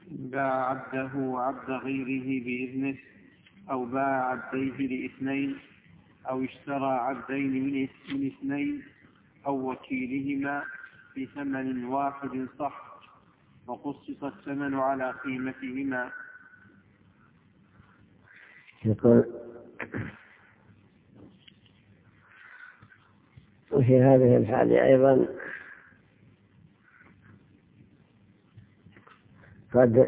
باع عبده وعبد غيره بإذنه، أو باع عبديه لإثنين، أو اشترى عبدين من اثنين، أو وكيلهما بثمن واحد صح، وقصص الثمن على قيمتهما. يقول وفي هذه الحالة أيضا قد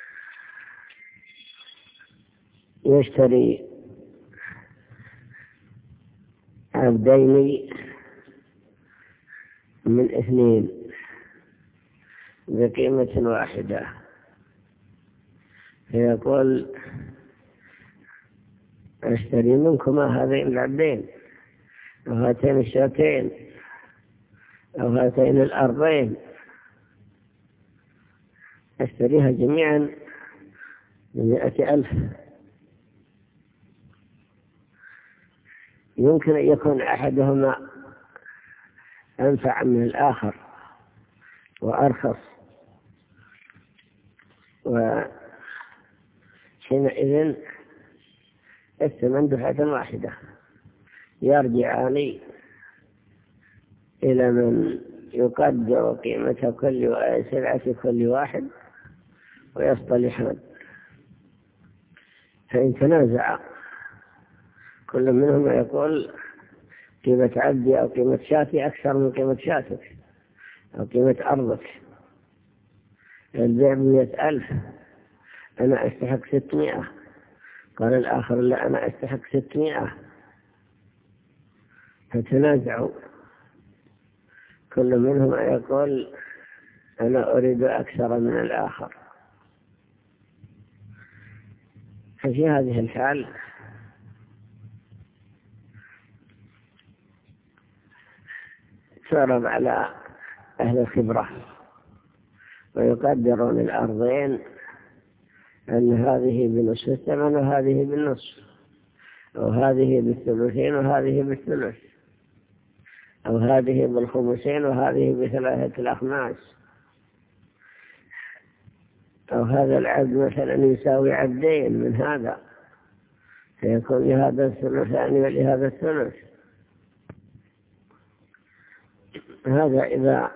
يشتري عبدين من اثنين بقيمة واحدة، فيقول اشتري منكما هذين العبدين أو هاتين الشاتين أو هاتين الأرضين، اشتريها جميعا ب100,000. يمكن أن يكون أحدهما أنفع من الآخر وأرخص، وحينئذ الثمن دفعة واحدة، يرجعان إلى من يقدر قيمة كل سلعة كل واحد ويصطلحان. فإن تنازع كل منهما يقول قيمة عبدي أو قيمة شاتي أكثر من قيمة شاتك أو قيمة أرضك، البيع ب100,000 أنا أستحق 600، قال الآخر لا أنا أستحق 600، فتنازعوا كل منهما يقول أنا أريد أكثر من الآخر. ففي هذه الحال تعرض على أهل الخبرة ويقدرون الأرضين أن هذه بنصف الثمن وهذه بالنصف، أو هذه بالثلثين وهذه بالثلث، أو هذه بالخمسين وهذه ب3 الأخماس، أو هذا العبد مثلا يساوي عبدين من هذا فيكون لهذا الثلثان ولهذا الثلث. هذا إذا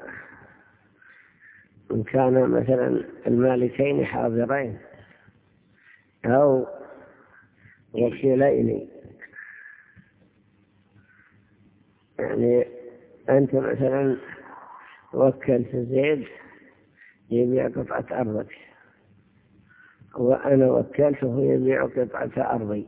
كان مثلا المالكين حاضرين أو وكيلين، يعني أنت مثلا وكلت زيد يبيع قطعة أرضك وأنا وكلته يبيع قطعة أرضي،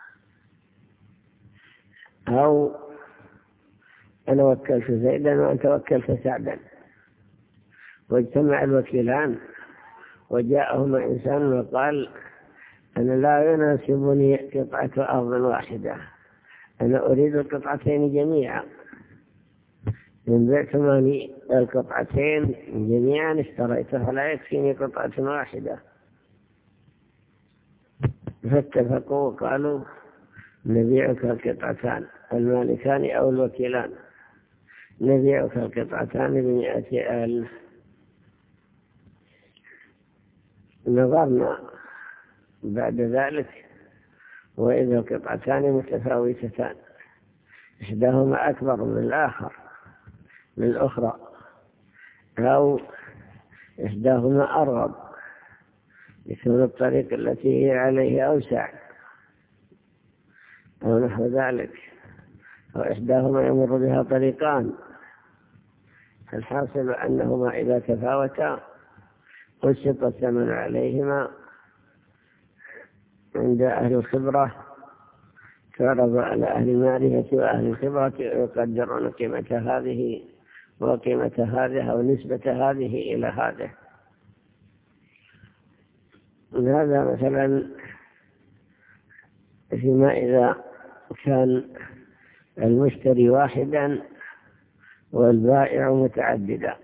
أو أنا وكلت زيدا وأنت وكلت سعدا، واجتمع الوكيلان وجاءهما إنسان وقال أنا لا يناسبني قطعة أرض واحدة، أنا أريد القطعتين جميعا، إن بعتماني القطعتين جميعا اشتريتها لا يكفيني قطعة واحدة. فاتفقوا وقالوا نبيعك القطعتان، المالكان أو الوكيلان نبيعك القطعتان ب100,000. نظرنا بعد ذلك وإذا القطعتان متفاوتتان، إحداهما أكبر من الأخرى، أو إحداهما أرغب يكون الطريق التي هي عليه أوسع أو نحو ذلك، أو إحداهما يمر بها طريقان. الحاصل أنهما إذا تفاوتا قسط الثمن عليهما عند أهل الخبرة، تعرض على أهل المعرفة وأهل الخبرة يقدرون قيمة هذه وقيمة هذه أو نسبة هذه إلى هذه. هذا مثلا فيما إذا كان المشتري واحدا والبائع متعددا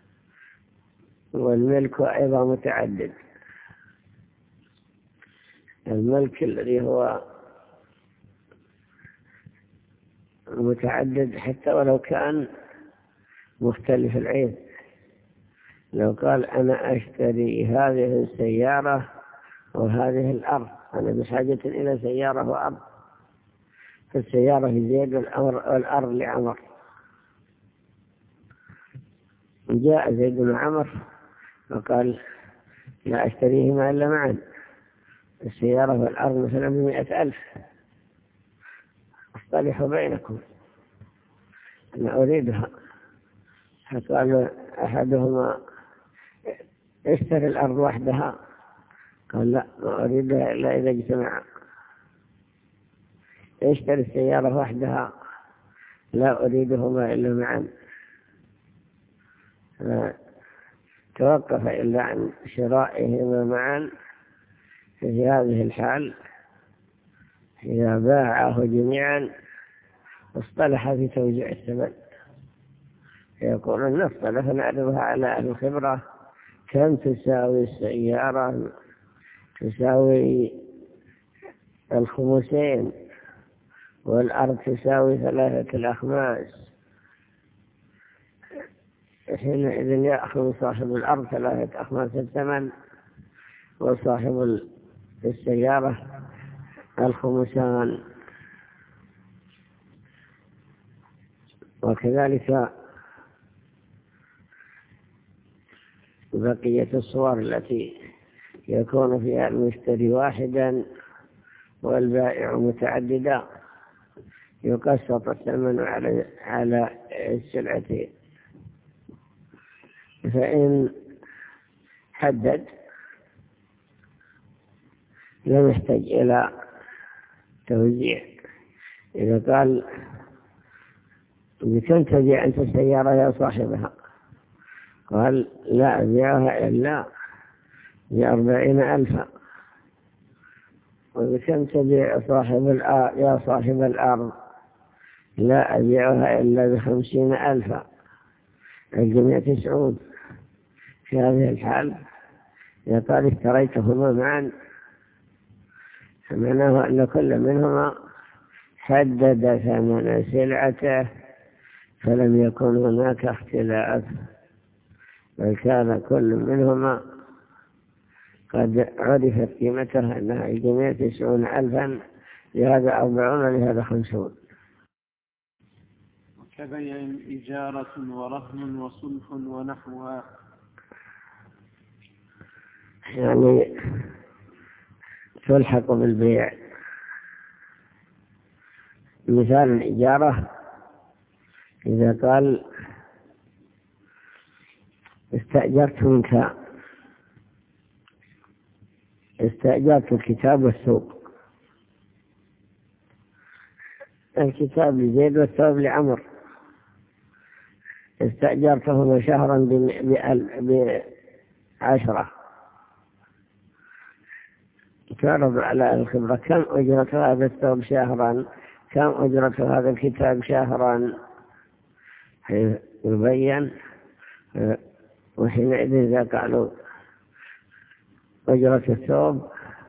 والملك أيضا متعدد. الملك الذي هو متعدد حتى ولو كان مختلف العين، لو قال أنا أشتري هذه السيارة وهذه الأرض، أنا بحاجة إلى سيارة وأرض، فالسيارة لزيد والأرض لعمر. جاء زيد بن عمر وقال لا أشتريهما إلا معا، السيارة والأرض مثلا ب100,000، اصطلحوا بينكم، أنا أريدها. فقال أحدهما اشتري الأرض وحدها، قال لا ما أريدها إلا إذا اجتمعا. اشتري السيارة وحدها، لا أريدهما إلا معا. توقف إلا عن شرائهما معا. في هذه الحال إذا باعه جميعا اصطلح في توزيع الثمن، يقولون نصطلح نعرضها على أهل الخبرة، كم تساوي السيارة؟ تساوي 5 والأرض تساوي 3 أخماس. حينئذ يأخذ صاحب الأرض 3 أخماس الثمن، وصاحب السيارة 5. وكذلك بقية الصور التي يكون فيها المشتري واحدا والبائع متعددا، يقسط الثمن على السلعة. فإن حدد لم يحتاج إلى توزيع. إذا قال بكم تبيع أنت السيارة يا صاحبها؟ قال لا أبيعها إلا ب40,000. وبكم تبيع يا صاحب الأرض؟ لا أبيعها إلا ب50,000. الجميع 90. في هذه الحال يقال اشتريتهما معا، فمعناه أن كل منهما حدد ثمن سلعته، فلم يكن هناك اختلاف، بل كان كل منهما قد عرفت قيمتها أنها الجميع 90,000، لهذا 40 لهذا 50. كبيع إجارة ورهن وصلح ونحوها. يعني تلحق بالبيع. مثال الإجارة إذا قال استأجرت الكتاب والثوب، الكتاب لزيد والثوب لعمر، استأجرتهما شهرا ب10. تعرض على الخبرة كم أجرة هذا الثوب شهرا، كم أجرة هذا الكتاب شهرا، يبين. وحينئذ إذا قالوا أجرة الثوب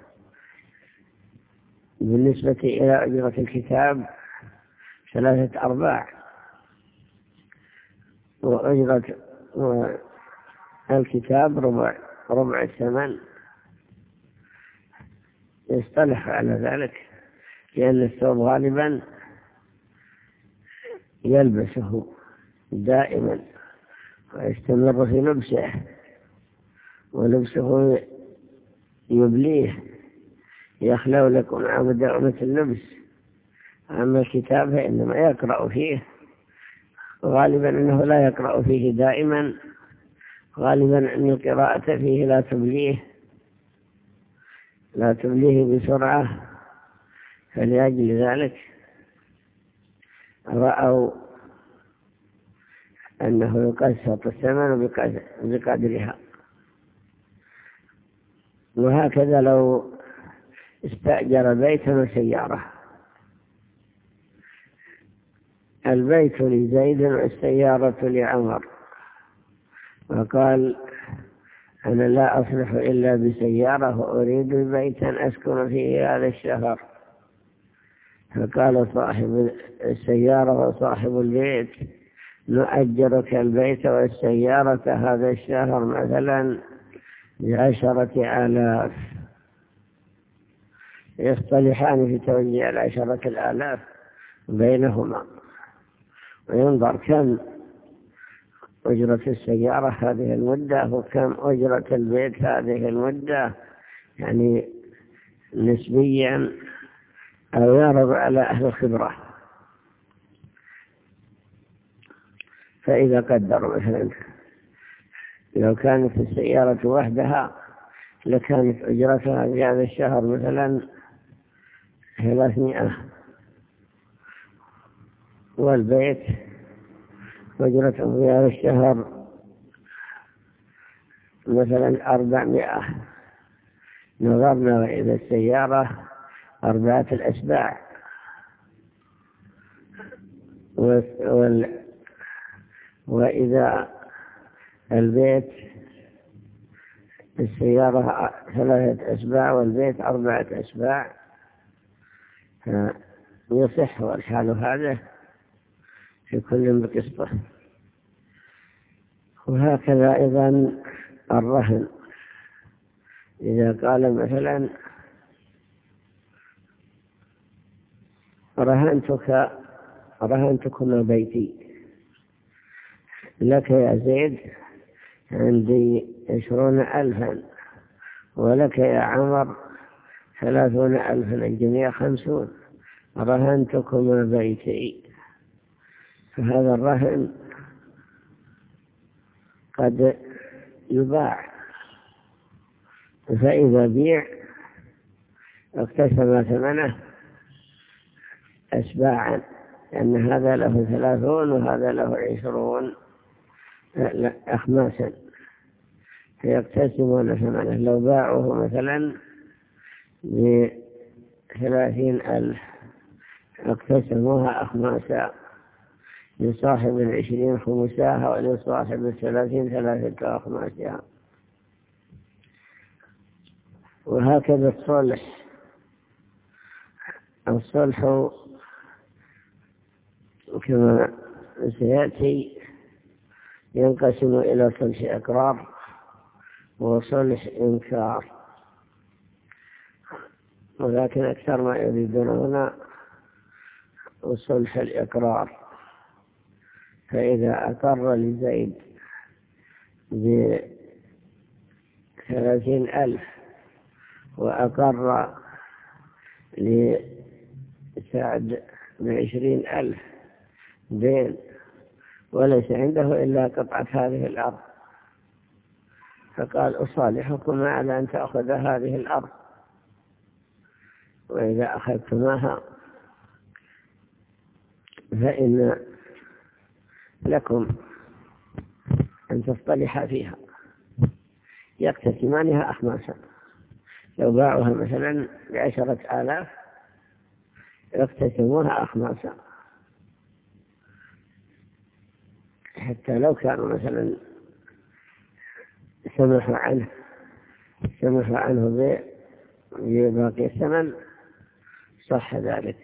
بالنسبة إلى أجرة الكتاب 3/4، وأجرة الكتاب ربع الثمن، يصطلح على ذلك، لأن الثوب غالبا يلبسه دائما ويستمر في لبسه، ولبسه يبليه، يخلو لكم عام دائمة اللبس. أما الكتاب فإنما يقرأ فيه، غالبا أنه لا يقرأ فيه دائما، غالبا أن القراءة فيه لا تبليه بسرعة. فلأجل ذلك رأوا أنه يقسط الثمن بقدرها. وهكذا لو استأجر بيتا وسيارة، البيت لزيد والسيارة لعمر، وقال أنا لا أصلح إلا بسيارة وأريد بيتا أسكن فيه هذا الشهر. فقال صاحب السيارة وصاحب البيت نؤجرك البيت والسيارة هذا الشهر مثلا ب10,000. يصطلحان في توزيع 10,000 بينهما، وينظر كم أجرة السيارة هذه المدة وكم أجرة البيت هذه المدة، يعني نسبيا، أو يعرض على أهل الخبرة. فإذا قدروا مثلا لو كانت السيارة وحدها لكانت أجرتها في هذا الشهر مثلا 300، والبيت أجرته في هذا الشهر مثلا 400. نظرنا وإذا السيارة 4 أسباع وإذا البيت السيارة 3 أسباع والبيت 4 أسباع، يصح والحال هذا في كل بقسطه. وهكذا أيضا الرهن، إذا قال مثلا رهنتكما بيتي لك يا زيد عندي 20,000، ولك يا عمر 30,000، الجميع 50، رهنتكما بيتي. فهذا الرهن قد يباع، فإذا بيع اقتسم ثمنه أسباعا، لأن هذا له 30 وهذا له 20 أخماسا، فيقتسمون ثمنه. لو باعوه مثلا ب30,000 اقتسموها أخماسا، لصاحب 20 خمساها ولصاحب 30 3 أخماسها. وهكذا الصلح كما سيأتي ينقسم إلى صلح إقرار وصلح إنكار، ولكن أكثر ما يريدون هنا صلح الإقرار. فإذا أقر لزيد ب30,000 وأقر لسعد ب20,000 دين، وليس عنده إلا قطعة هذه الأرض، فقال أصالحكم على أن تأخذ هذه الأرض، وإذا أخذتماها فإن لكم أن تصطلحا فيها. يقتسمانها أخماسا، لو باعوها مثلا ب10,000 يقتسموها أخماسا، حتى لو كانوا مثلا سمحوا عنه بباقي الثمن صح ذلك.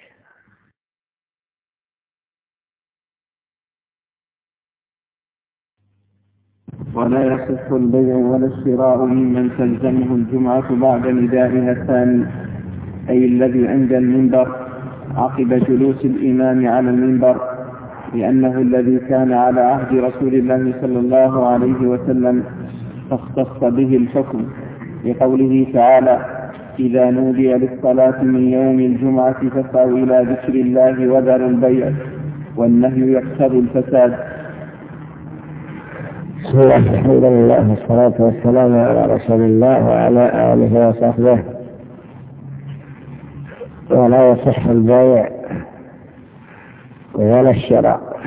ولا يصح البيع ولا الشراء ممن تلزمه الجمعة بعد ندائها الثاني، أي الذي عند المنبر عقب جلوس الإمام على المنبر، لأنه الذي كان على عهد رسول الله صلى الله عليه وسلم، فاختص به الحكم لقوله تعالى: إذا نودي للصلاة من يوم الجمعة فاسعوا إلى ذكر الله وذروا البيع، والنهي يقتضي الفساد. بسم الله، الحمد لله، والصلاة والسلام على رسول الله وعلى آله وصحبه. ولا يصح البيع ولا الشراء،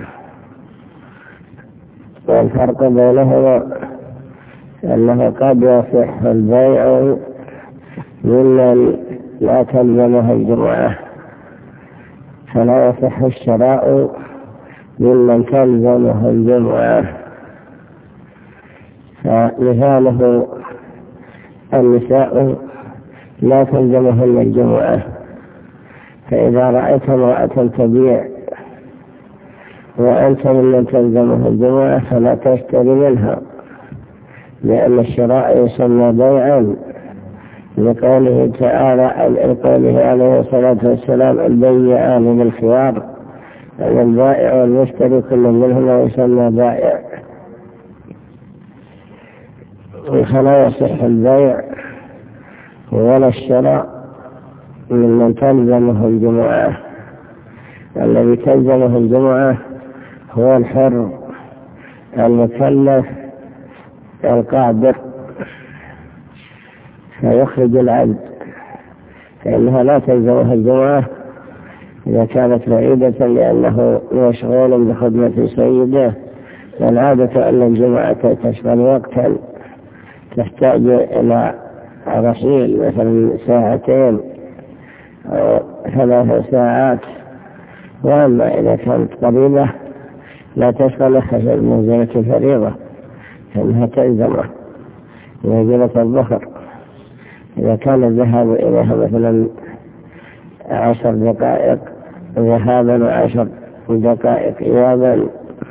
والفرق بينهما أنه قد يصح البيع ممن لا تلزمه الجمعة، فلا يصح الشراء ممن تلزمه الجمعة. فمثاله النساء لا تلزمهن الجمعة، فإذا رأيت امرأة تبيع وأنت ممن تلزمه الجمعة فلا تشتري منها، لأن الشراء يسمى بيعا لقوله تعالى لقوله عليه الصلاة والسلام البيعان بالخيار، أن البائع والمشتري كل منهما يسمى بائع. فلا يصح البيع ولا الشراء ممن تلزمه الجمعة. الذي تلزمه الجمعة هو الحر المكلف القادر فيخرج العبد، فإنها لا تلزمه الجمعة إذا كانت بعيدة لأنه مشغول بخدمة سيده. والعادة أن الجمعة تشغل وقتا تحتاج إلى رحيل مثلا 2 أو 3 ساعات، وأما إذا كانت قريبة لا تشغل حسب منزلة الفريضة فإنها تلزمه منزلة الظهر. إذا كان الذهاب إليها مثلا 10 دقائق ذهابا و10 دقائق إيابا،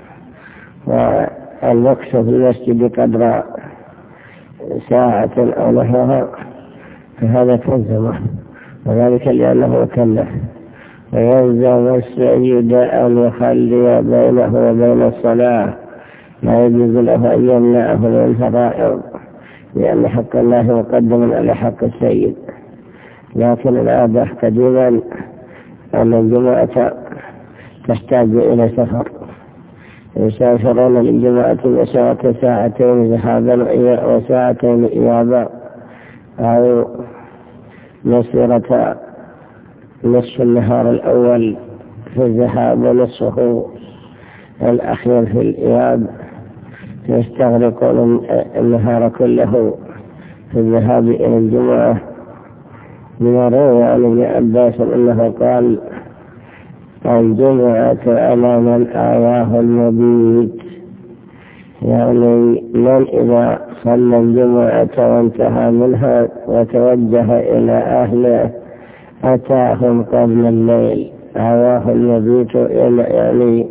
والوقت في المسجد قدر ساعة أو نحوها، فهذا تلزمه، وذلك لأنه مكلف. ويلزم السيد أن يخلي بينه وبين الصلاة، لا يجوز له أن يمنعه من الفرائض، لأن حق الله مقدم على حق السيد. لكن العادة قديما أن الجمعة تحتاج إلى سفر، يسافرون للجمعة مسافة 2 ذهابا و2 إيابا، أو مسيرة نصف النهار الأول في الذهاب ونصفه الأخير في الإياب، يستغرقون النهار كله في الذهاب إلى الجمعة. لما روى عن ابن عباس أنه قال الجمعة على من آواه المبيت، يعني من إذا صلى الجمعة وانتهى منها وتوجه إلى أهله أتاهم قبل الليل. آواه المبيت يعني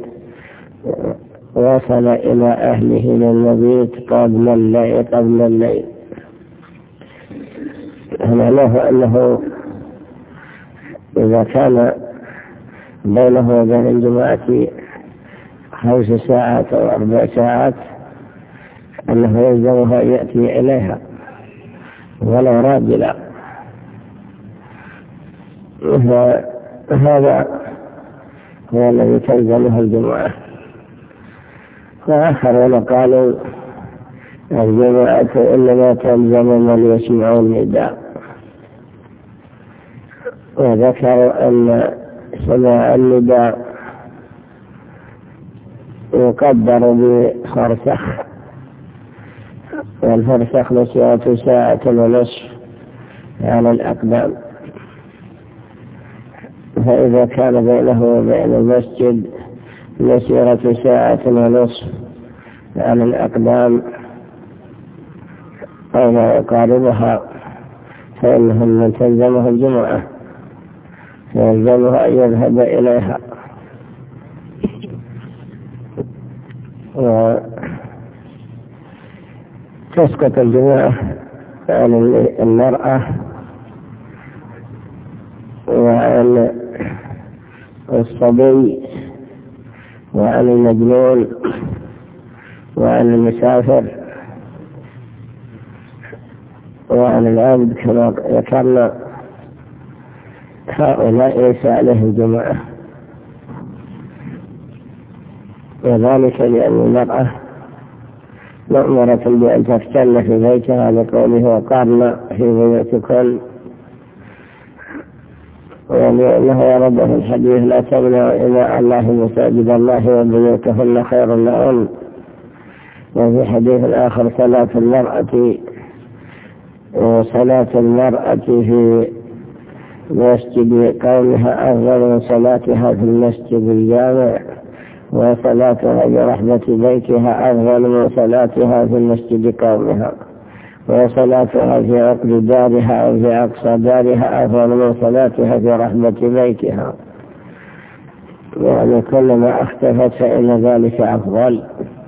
وصل إلى أهله للمبيت قبل الليل. معناه أنه إذا كان بينه وبين الجماعة 5 ساعات أو 4 ساعات أنه يلزمها يأتي إليها ولو راجلا. هذا هو الذي تلزمه الجمعة. وآخرون قالوا الجمعة إنما تلزم من يسمع النداء، وذكروا أن سماع النداء يقدر بفرسخ، والفرسخ مسيرة 1.5 ساعة على الأقدام، فإذا كان بينه وبين المسجد مسيرة 1.5 ساعة على الأقدام أو ما يقاربها فإنهم من تلزمه الجمعة فيلزمه أن يذهب إليها. وتسقط الجمعة عن المرأة وعن الصبي وعن المجنون وعن المسافر وعن العبد كما ذكرنا، هؤلاء ليس عليه الجمعة، وذلك لأن المرأة مأمورة بأن تفتن في بيتها لقوله وقرن في بيوتكن، ولأنه ورد في الحديث لا تمنع إماء الله مساجد الله وبيوتهن خير لهن. وفي حديث آخر صلاة المرأة في مسجد قومها أفضل من صلاتها في المسجد الجامع، وصلاتها برحمة بيتها أفضل من صلاتها في المسجد قومها، وصلاتها في عقد دارها أو في أقصى دارها أفضل من صلاتها في رحمة بيتها. يعني كلما اختفت فإن ذلك أفضل.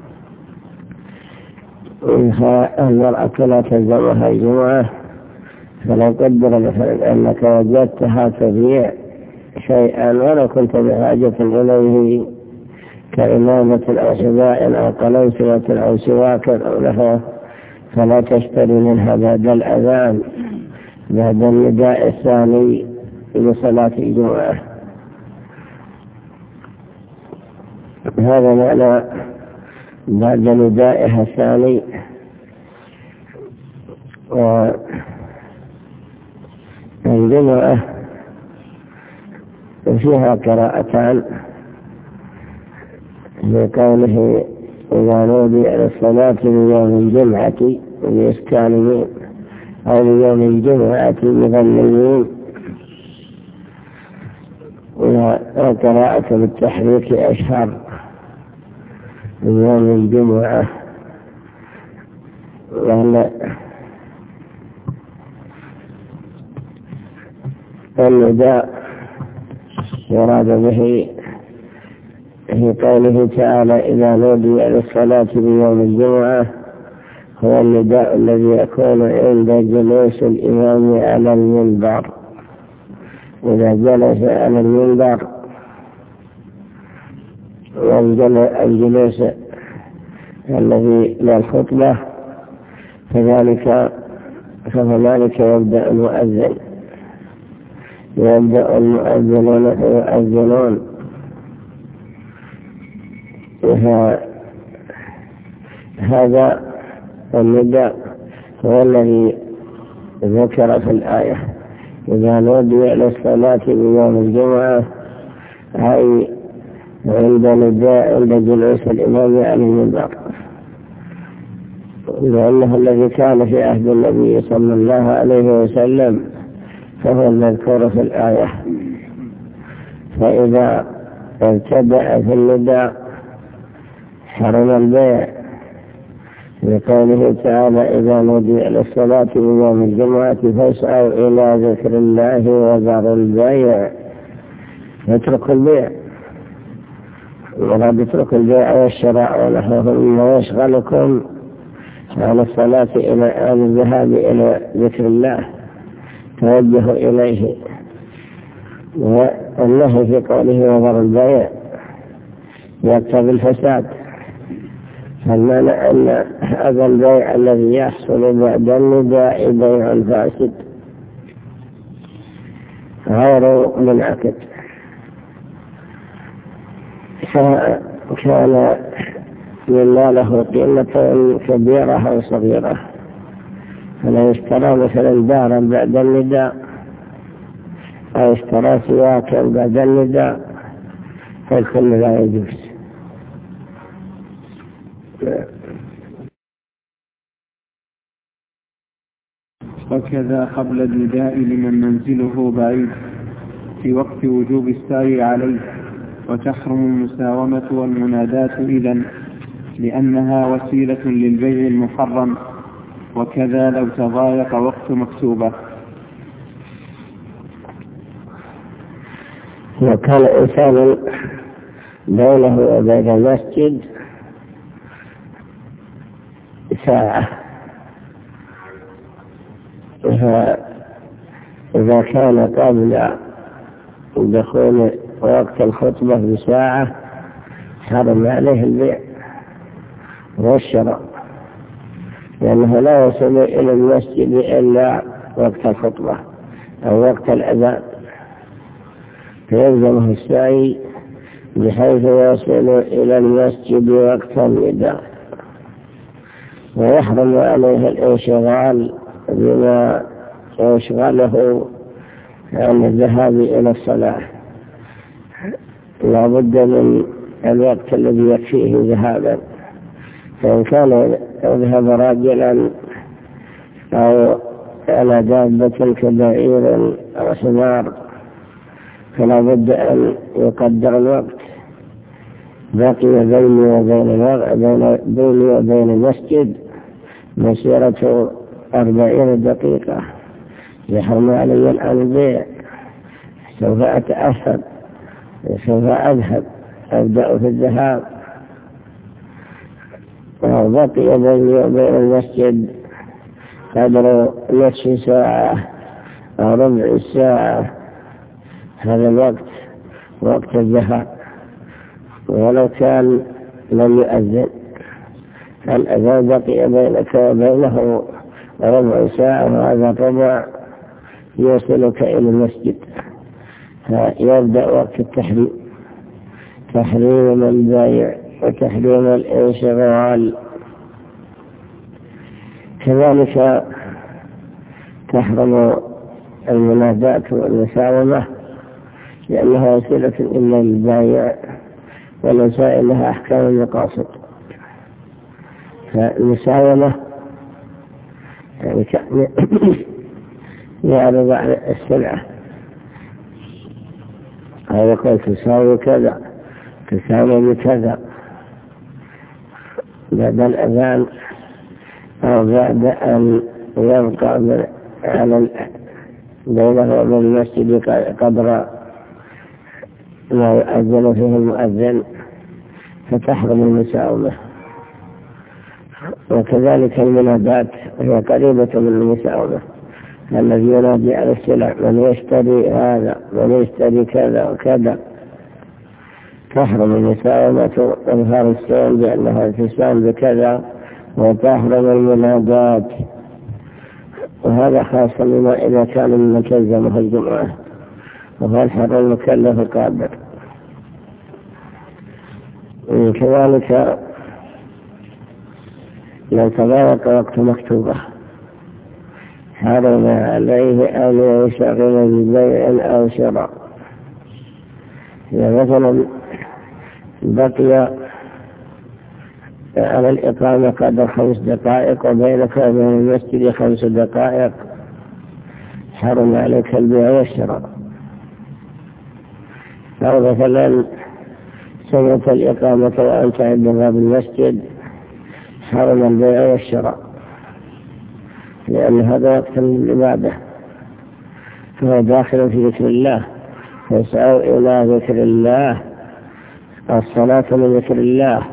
المرأة لا تلزمها الجمعة، فلو قدر مثلا أنك وجدتها تبيع شيئا ولو كنت بحاجة إليه كإمامة أو حذاء أو قلنسوة أو سواك أو لها، فلا تشتري منها بعد الأذان بعد النداء الثاني لصلاة الجمعة. هذا معنى بعد ندائها الثاني. والجمعة فيها قراءتان بقوله إذا نودي على الصلاة ليوم الجمعة لإسكانه أو ليوم الجمعة مغنيين، وقراءة بالتحريك أشهر يوم الجمعة. وأن النداء يراد به في قوله تعالى إذا نودي للصلاة بيوم الجمعة هو النداء الذي يكون عند جلوس الإمام على المنبر. إذا جلس على المنبر والجلوس الذي للخطبة فذلك يبدأ المؤذن يؤذنون. هذا النداء هو الذي ذكر في الآية إذا نودي للصلاة بيوم الجمعة، أي عند جلوس الإمام على المنبر، لأنه الذي كان في عهد النبي صلى الله عليه وسلم فهو المذكور في الآية. فإذا ابتدأ في النداء حرم البيع لقوله تعالى إذا نودي للصلاة بيوم الجمعة فاسعوا إلى ذكر الله وذروا البيع. يترك البيع، ولا يترك البيع والشراء ونحوه مما يشغلكم عن الصلاة عن الذهاب إلى ذكر الله، توجه إليه. والنهي في قوله وذروا البيع يقتضي الفساد، فالمعنى أن هذا البيع الذي يحصل بعد النداء بيع فاسد غير منعقد، كان مما له قيمة كبيرة أو صغيرة. فلو اشترى مثلا دارا بعد النداء أو اشترى سواكا بعد النداء فالكل لا يجوز. وكذا قبل النداء لمن منزله بعيد في وقت وجوب السعي عليه، وتحرم المساومة والمناداة إذن لأنها وسيلة للبيع المحرم، وكذا لو تضايق وقت مكتوبة. وكان إنسان بينه وبين المسجد ساعة، إذا كان قبل دخول وقت الخطبة بساعة حرم عليه البيع والشراء، لأنه لا يصل إلى المسجد إلا وقت الخطبة أو وقت الأذان، فيلزمه السعي بحيث يصل إلى المسجد وقت النداء. ويحرم عليه الانشغال بما يشغله عن الذهاب إلى الصلاة، لا بد من الوقت الذي يكفيه ذهابا. فإن كان يذهب راجلا أو على دابة كبعير أو حمار فلا بد أن يقدر الوقت. بقي بيني وبين المسجد مسيرة 40 دقيقة، يحرم علي الآن البيع، سوف أتأخر سوف أبدأ في الذهاب، وبقي بيني وبين المسجد قدر نصف ساعة أو ربع ساعة، هذا الوقت وقت الذهاب، ولو كان لم يؤذن الأذان بقي بينك وبينه ربع ساعة، وهذا الربع يوصلك إلى المسجد، فيبدأ وقت التحريم، تحريم البيع وتحريم الانشغال. كذلك تحرم المنادات والمساومة، لأنها وسيلة إلا البيع، والوسائل لها أحكام المقاصد. فالمساومة يعني يعرض على السلعة، هذا يقول تساوي كذا، تساوي بكذا، بعد الأذان أو بعد أن يبقى بينه وبين المسجد قدر ما يؤذن فيه المؤذن، فتحرم المساومة. وكذلك المنادات هي قريبة من المساومة، الذي ينادي على السلع من يشتري هذا، من يشتري كذا وكذا، تحرم المساومة إظهار السؤال بأنها تساوم بكذا، وتحرم المنادات، وهذا خاصة لما إذا كان من تلزمه الجمعة، وهو الحر المكلف القادر. كذلك لو تضايق وقت مكتوبة حرم عليه أن يشغل ببيع أو شراء. إذا مثلا بقي على الإقامة قدر 5 دقائق وبينك وبين المسجد 5 دقائق، حرم عليك البيع والشراء. أو مثلا سمعت الإقامة وأنت عند باب المسجد، حرم البيع والشراء، لأن هذا وقت العبادة، فهو داخل في ذكر الله، فيسعوا إلى ذكر الله، الصلاة من ذكر الله،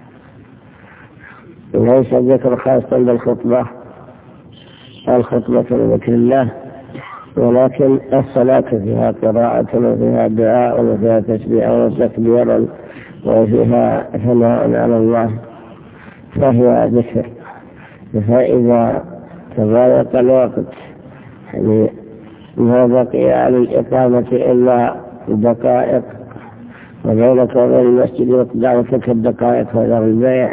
ليس الذكر خاصا بالخطبة، الخطبة من ذكر الله، ولكن الصلاة فيها قراءة وفيها دعاء وفيها تسبيح وتكبير وفيها ثناء على الله، فهي ذكر. فإذا تضايق الوقت يعني ما بقي على الإقامة إلا دقائق، وبينك وبين المسجد يقدع تلك الدقائق وذر البيع،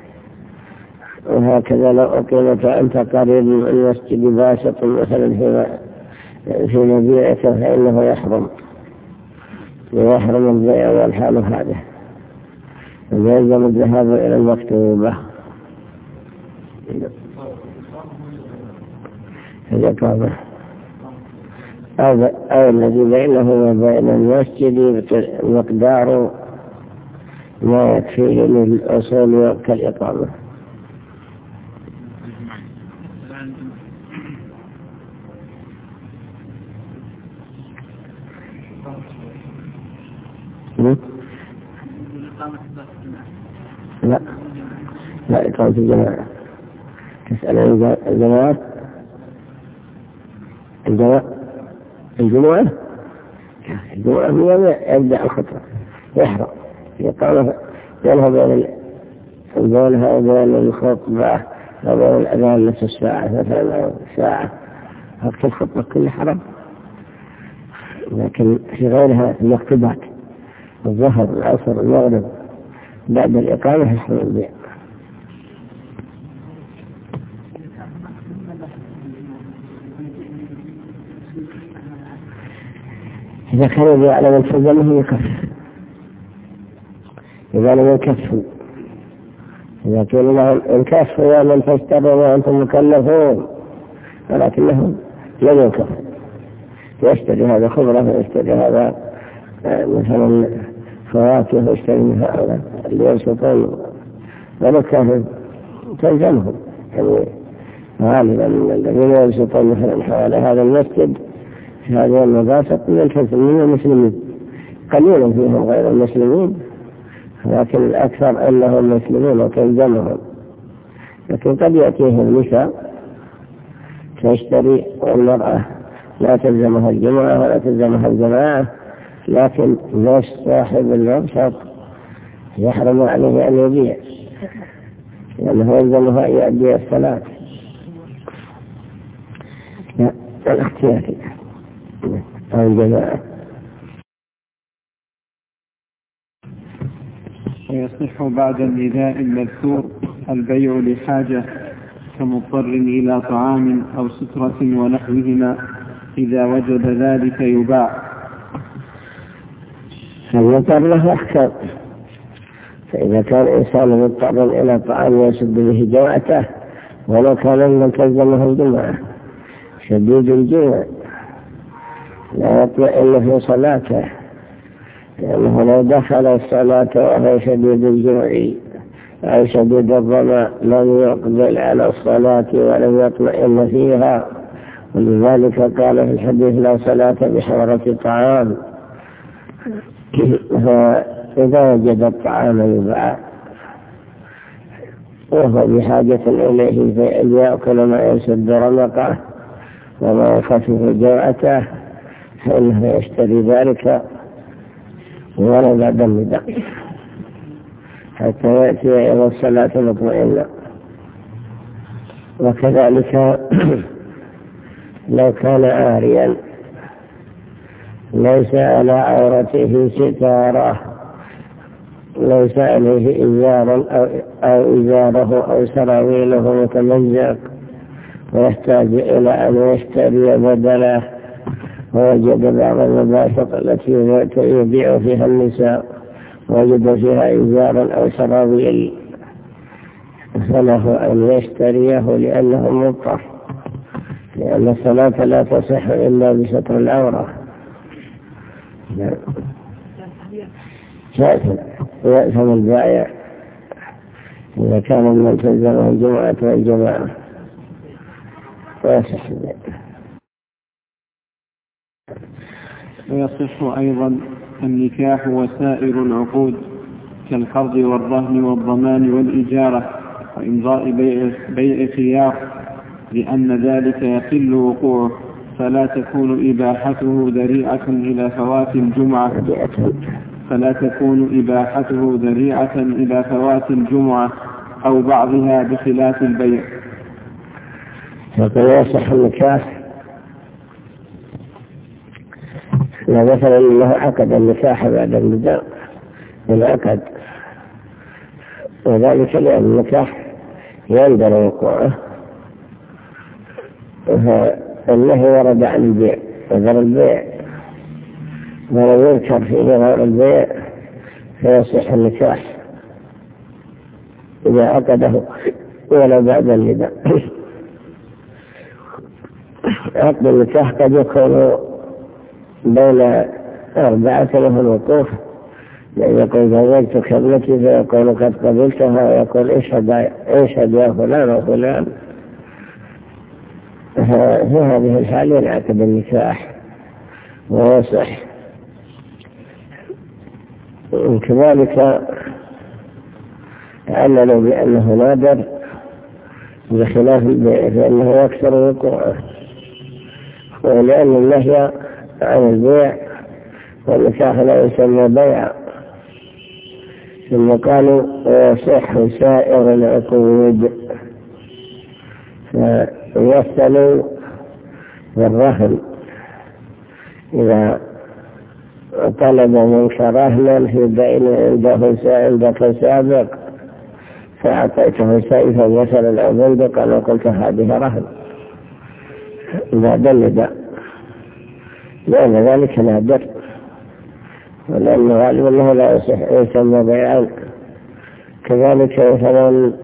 وهكذا لو أقيمت أنت قريب من المسجد باسط مثلا في مبيعك، فإنه يحرم البيع والحال هذا، ويلزم الذهاب إلى المكتوبة. الإقامة أو الذي بينه وبين المسجد مقدار ما يكفي للأصول كالإقامة. لا إقامة الجماعة. تسأل عن الجماعة الجمعة هو يبدأ الخطبة، يحرم يقام بينها وبين الخطبة وبين الأذان نصف ساعة مثلا ساعة، وقت الخطبة كله حرام. لكن في غيرها المكتوبات الظهر العصر المغرب بعد الإقامة يحرم البيع. إذا كان على من تلزمه يكفر، إذا لم يكفوا، إذا كان لهم انكفوا يا من تشتروا وأنتم مكلفون، ولكنهم لم يكفوا، يشتري هذا خضرة ويشتري هذا مثلا فواكه ويشتري من هؤلاء اللي يرسطون، ولو كانوا تلزمهم. يعني غالبا الذين يرسطون مثلا حوالي هذا المسجد في هذه المباسط من المسلمين، قليل فيهم غير المسلمين، لكن الأكثر أنهم مسلمون وتلزمهم. لكن قد يأتيهم نساء تشتري، والمرأة لا تلزمها الجمعة ولا تلزمها الجماعة، لكن ليش صاحب المبسط يحرم عليه أن يبيع، لأنه يلزمها أن يؤدي الصلاة. الاختياري أو الجماعة. ويصح بعد النداء المذكور البيع لحاجة كمضطر إلى طعام أو سترة ونحوهما، إذا وجد ذلك يباع. المضطر له أحكام، فإذا كان الإنسان مضطر إلى طعام يسد به جوعته ولو كان من تلزمه الجمعة، شديد الجوع لا يطمئن في صلاته، لأنه لو دخل الصلاة وهو شديد الجوع أو شديد الظمأ لم يقبل على الصلاة ولم يطمئن فيها. ولذلك قال في الحديث: لا صلاة بحضرة طعام. فإذا وجد الطعام يباع وهو بحاجة إليه فيأكل ما يسد رمقه وما يخفف جوعته، فإنه يشتري ذلك ولا بعد النداء حتى يأتي إلى الصلاة مطمئنة. وكذلك لو كان عاريا ليس على عورته ستارة، ليس عليه إزار أو إزاره أو سراويله متمزق ويحتاج إلى أن يشتري بدله، ووجد بعض المباسط التي يبيع فيها النساء وجد فيها إزار أو سراويل، فله أن يشتريه لأنه مضطر، لأن الصلاة لا تصح إلا بستر العورة. يأثم البائع إذا كان من تلزمه الجمعة والجماعة ويصح ذلك. ويصح أيضا النكاح وسائر العقود كالقرض والرهن والضمان والإجارة وإمضاء بيع خيار، لأن ذلك يقل وقوعه، فلا تكون إباحته ذريعة إلى فوات الجمعة أو بعضها بخلاف البيع. فقد يصح النكاح مثلا أنه عقد النكاح بعد النداء والعقد، وذلك لأن النكاح يندر وقوعه، فالنهي ورد عن البيع وذر البيع ولو يذكر في ذر البيع فيصح النكاح إذا عقده ولو بعد النداء. عقد النكاح قد يكون بين 4 له الوقوف، لأن يقول زوجتك ابنتي فيقول قد قبلتها، ويقول اشهد يا فلان وفلان. في هذه الحال ينعقد النكاح ويصح. كذلك عللوا بأنه نادر بخلاف البيع فإنه يكثر وقوعه، ولأن النهي عن البيع والنكاح لا يسمى بيعا. ثم قالوا ويصح سائر العقود، فيصلوا بالرهن إذا طلب منك رهنا في بين عندك سابق فأعطيته سيفا مثلا أو بندقا وقلت هذه رهن بعد النداء، لأن ذلك نادر، ولأن غالبا أنه لا يسمى بيعا. كذلك مثلا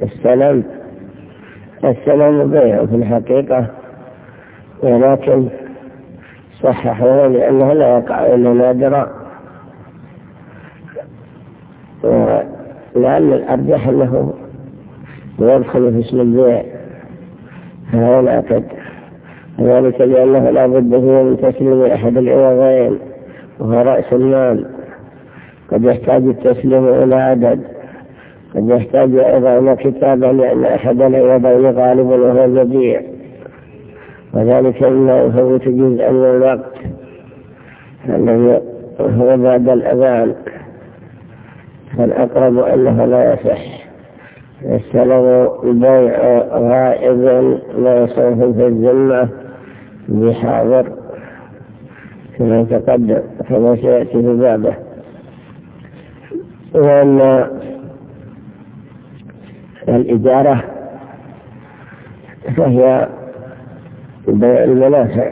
السلام بيع في الحقيقة، ولكن صححوه لأنه لا يقع إلا نادرا، لأن الأرجح أنه يدخل في اسم البيع فهو العقد، ذلك لأنه لا بد فيه من تسليم أحد العوضين، وهو رأس المال، قد يحتاج التسليم إلى عدد، قد يحتاج أيضا إلى كتابة لأن أحد العيبين غالب وهو البيع، وذلك إلا يفوت جزءا من الوقت الذي هو بعد الأذان، فالأقرب أنه لا يصح. السلم بيع غائب لا يصرف في الذمة بحاضر كما تقدم كما سيأتي في بابه. وأن الإجارة فهي بيع المنافع،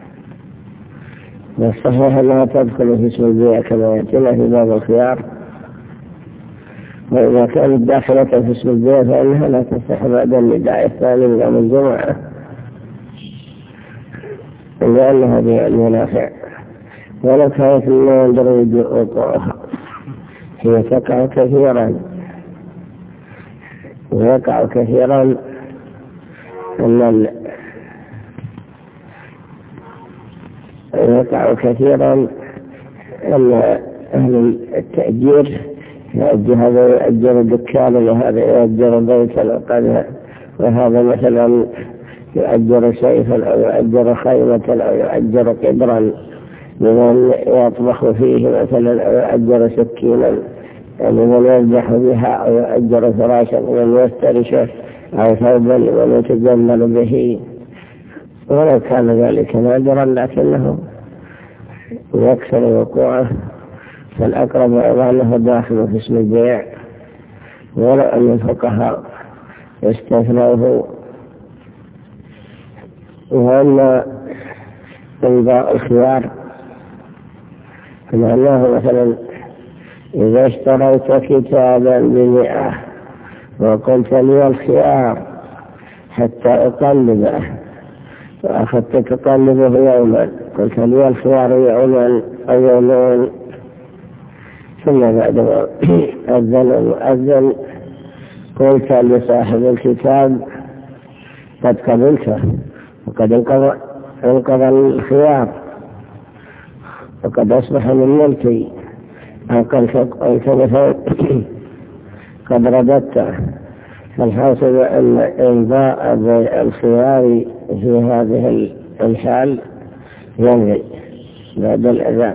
والصحيح أنها تدخل في اسم البيع كما يأتينا في باب الخيار، وإذا كانت داخلة في اسم البيع فإنها لا تصح بعد النداء الثاني من يوم الجمعة، لأنها بيع المنافع. ولو كانت مما يندرج وقوعها، هي تقع كثيرا، ويقع كثيرا أن أهل التأجير هذا يؤجر دكانا وهذا يؤجر بيتا، وهذا مثلا يؤجر سيفا أو يؤجر خيمة أو يؤجر قدرا لمن يطبخ فيه مثلا، أو يؤجر سكينا لمن يذبح بها، أو يؤجر فراشا لمن يفترشه، أو ثوبا لمن يتجمل به. ولو كان ذلك نادرا لكنه يكثر وقوعه، فالأقرب أيضا أنه داخل في اسم البيع، ولو أن الفقهاء استثنوه. وأما إمضاء الخيار فمعناه مثلا إذا اشتريت كتابا ب100 وقلت لي الخيار حتى أقلبه، فأخذت تقلبه يوما، قلت لي الخيار يوما أو يومين، ثم بعد ما أذن المؤذن قلت لصاحب الكتاب قد قبلته وقد انقضى الخيار وقد أصبح من ملكي، أو قلت مثلا قد رددته. فالحاصل أن إمضاء الخيار في هذه الحال ينهي بعد الأذان.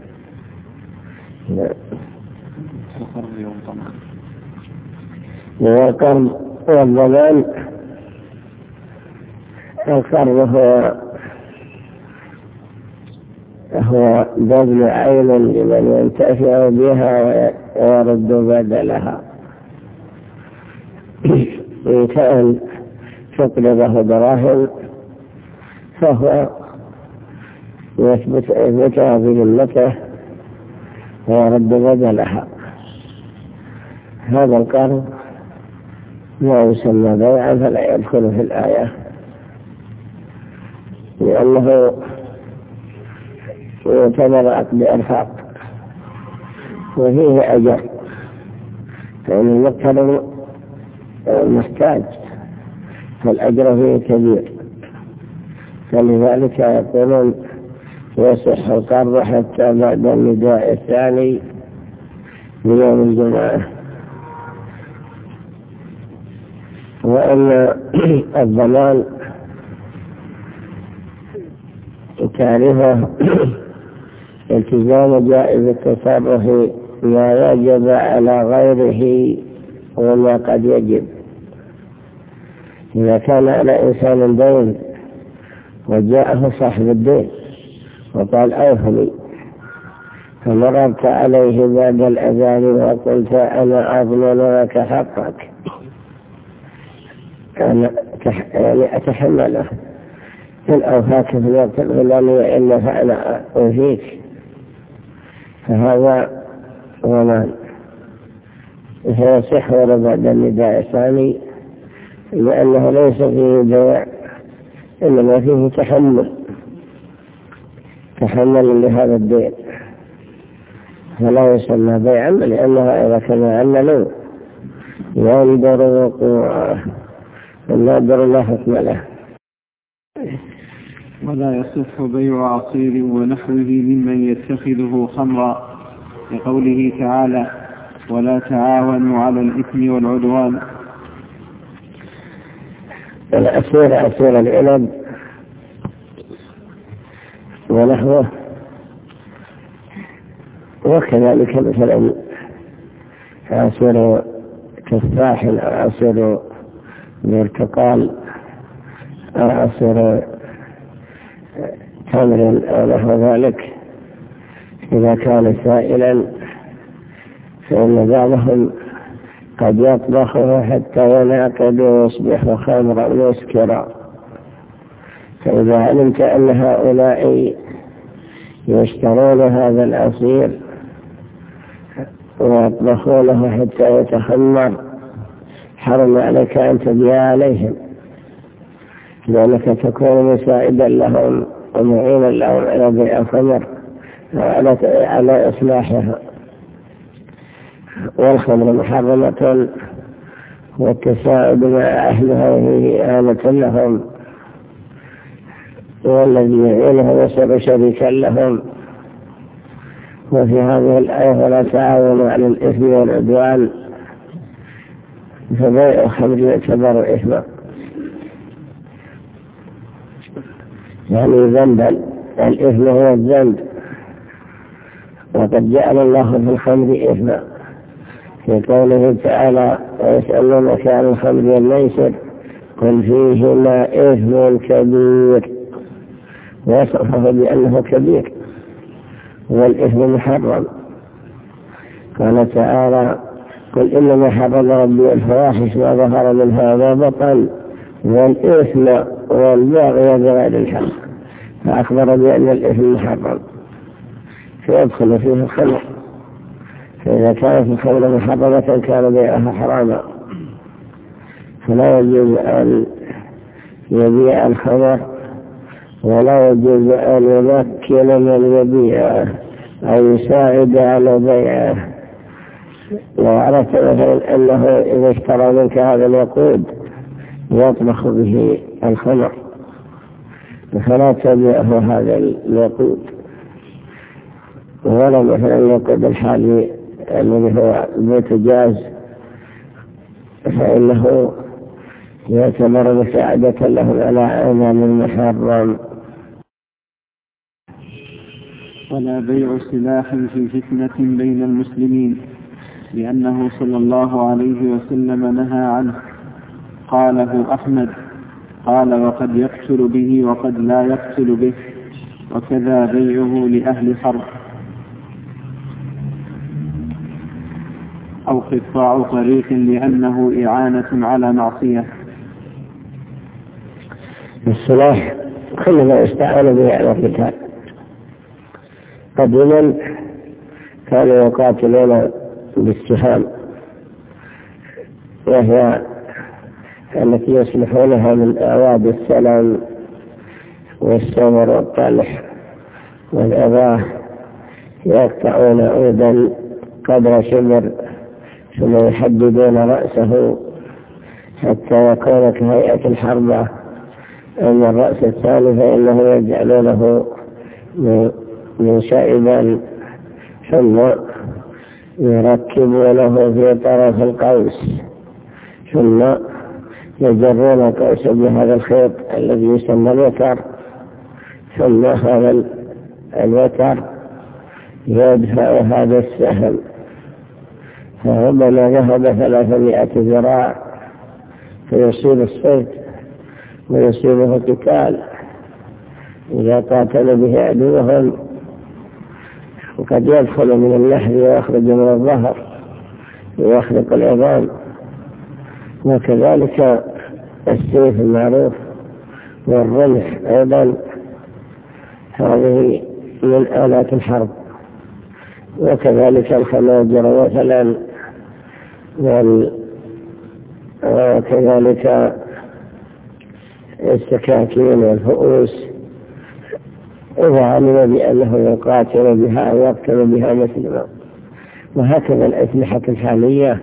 والقرض والضمان، القرض هو بذل عين لمن ينتفع بها ويرد بدلها. إن كان تقلبه دراهم فهو يثبتها بذمته ويرد بدلها. هذا القرض لا يسمى بيعا فلا يدخل في الآية، لأنه يعتبر عقد إرفاق وفيه أجر، فإن المقترض محتاج فالأجر فيه كبير، فلذلك يقولون يصح القرض حتى بعد النداء الثاني من يوم الجمعة. وأن الضمان تعرفه التزام جائز التصرف ما يجب على غيره وما قد يجب. إذا كان على إنسان دين وجاءه صاحب الدين وقال أوفني، فمررت عليه بعد الأذان وقلت أنا أضمن لك حقك، أنا أتحمله إن أوفاك في الوقت الفلاني وإلا فأنا أوفيك، فهذا ضمان فيصح بعد النداء الثاني، لأنه ليس فيه بيع إنما فيه تحمل لهذا الدين، فلا يسمى بيعا لأنه إذا كان علّلوا ينظر وقوعه النادر لا حكم له. ولا يصح بيع عصير ونحوه ممن يتخذه خمرا، لقوله تعالى: ولا تعاونوا على الإثم والعدوان. عصير العنب ونحوه، وكذلك مثلا عصير تفاح أو عصير برتقال أو عصير تمر أو نحو ذلك، إذا كان سائلا فإن بعضهم قد يطبخه حتى ينعقد ويصبح خمرا مسكرا. فإذا علمت أن هؤلاء يشترون هذا العصير ويطبخونه حتى يتخمر، حرم عليك أن تبيع عليهم، لأنك تكون مساعدا لهم ومعينا لهم على بيع الخمر وعلى إصلاحها. والخمر محرمة، والتساعد مع أهلها وهي آلة لهم، والذي يعينها يصير شريكا لهم. وفي هذه الآية: ولا تعاونوا على الإثم والعدوان، فبيع الخمر يعتبر إثما، يعني ذنبا. الإثم هو الذنب، وقد جعل الله في الخمر إثما في قوله تعالى: ويسألونك عن الخمر والميسر قل فيهما إثم كبير، ويصفه بأنه كبير، والإثم محرم. قال تعالى: قل إنما حرم ربي الفواحش ما ظهر منها وما بطن والإثم والبغي بغير الحق، فأخبر بأن الإثم محرم فيدخل فيه الخمر. فإذا كانت الخمر محرمة كان بيعها حراما، فلا يجوز أن يبيع الخمر، ولا يجوز أن يمكن من يبيعه أو يساعد على بيعه. لو عرفت مثلا أنه إذا اشترى منك هذا الوقود يطبخ به الخمر، فلا تبيعه هذا الوقود، ولا مثلا الوقود الحالي الذي هو البوتاجاز، فإنه يعتبر مساعدة لهم على أعمال المحرم. ولا بيع سلاح في فتنة بين المسلمين، لأنه صلى الله عليه وسلم نهى عنه. قاله أحمد، قال: وقد يقتل به وقد لا يقتل به، وكذا بيعه لأهل حرب، أو قطاع طريق لأنه إعانة على معصية. السلاح كل ما يستعان به على القتال. قديما كانوا يقاتلون بالسهام، وهي التي يصلحونها من أعواد السلام والسمر والطلح والأباه، يقطعون عودا قدر شبر ثم يحددون رأسه حتى يكون كهيئة الحربة. أما الرأس الثاني فإنه يجعلونه من شائبا، ثم يركبونه في طرف القوس، ثم يجرون القوس بهذا الخيط الذي يسمى الوتر، ثم هذا الوتر يدفع هذا السهم، فربما ذهب 300 ذراع فيصيب الصيد ويصيبه قتال إذا قاتل به عدوهم، وقد يدخل من اللحم ويخرج من الظهر ويخلق العظام. وكذلك السيف المعروف والرمح أيضا، هذه من آلات الحرب. وكذلك الخناجر مثلا، وكذلك السكاكين والفؤوس، إذا علم بأنه يقاتل بها ويقتل بها مسلما. وهكذا الأسلحة الحالية،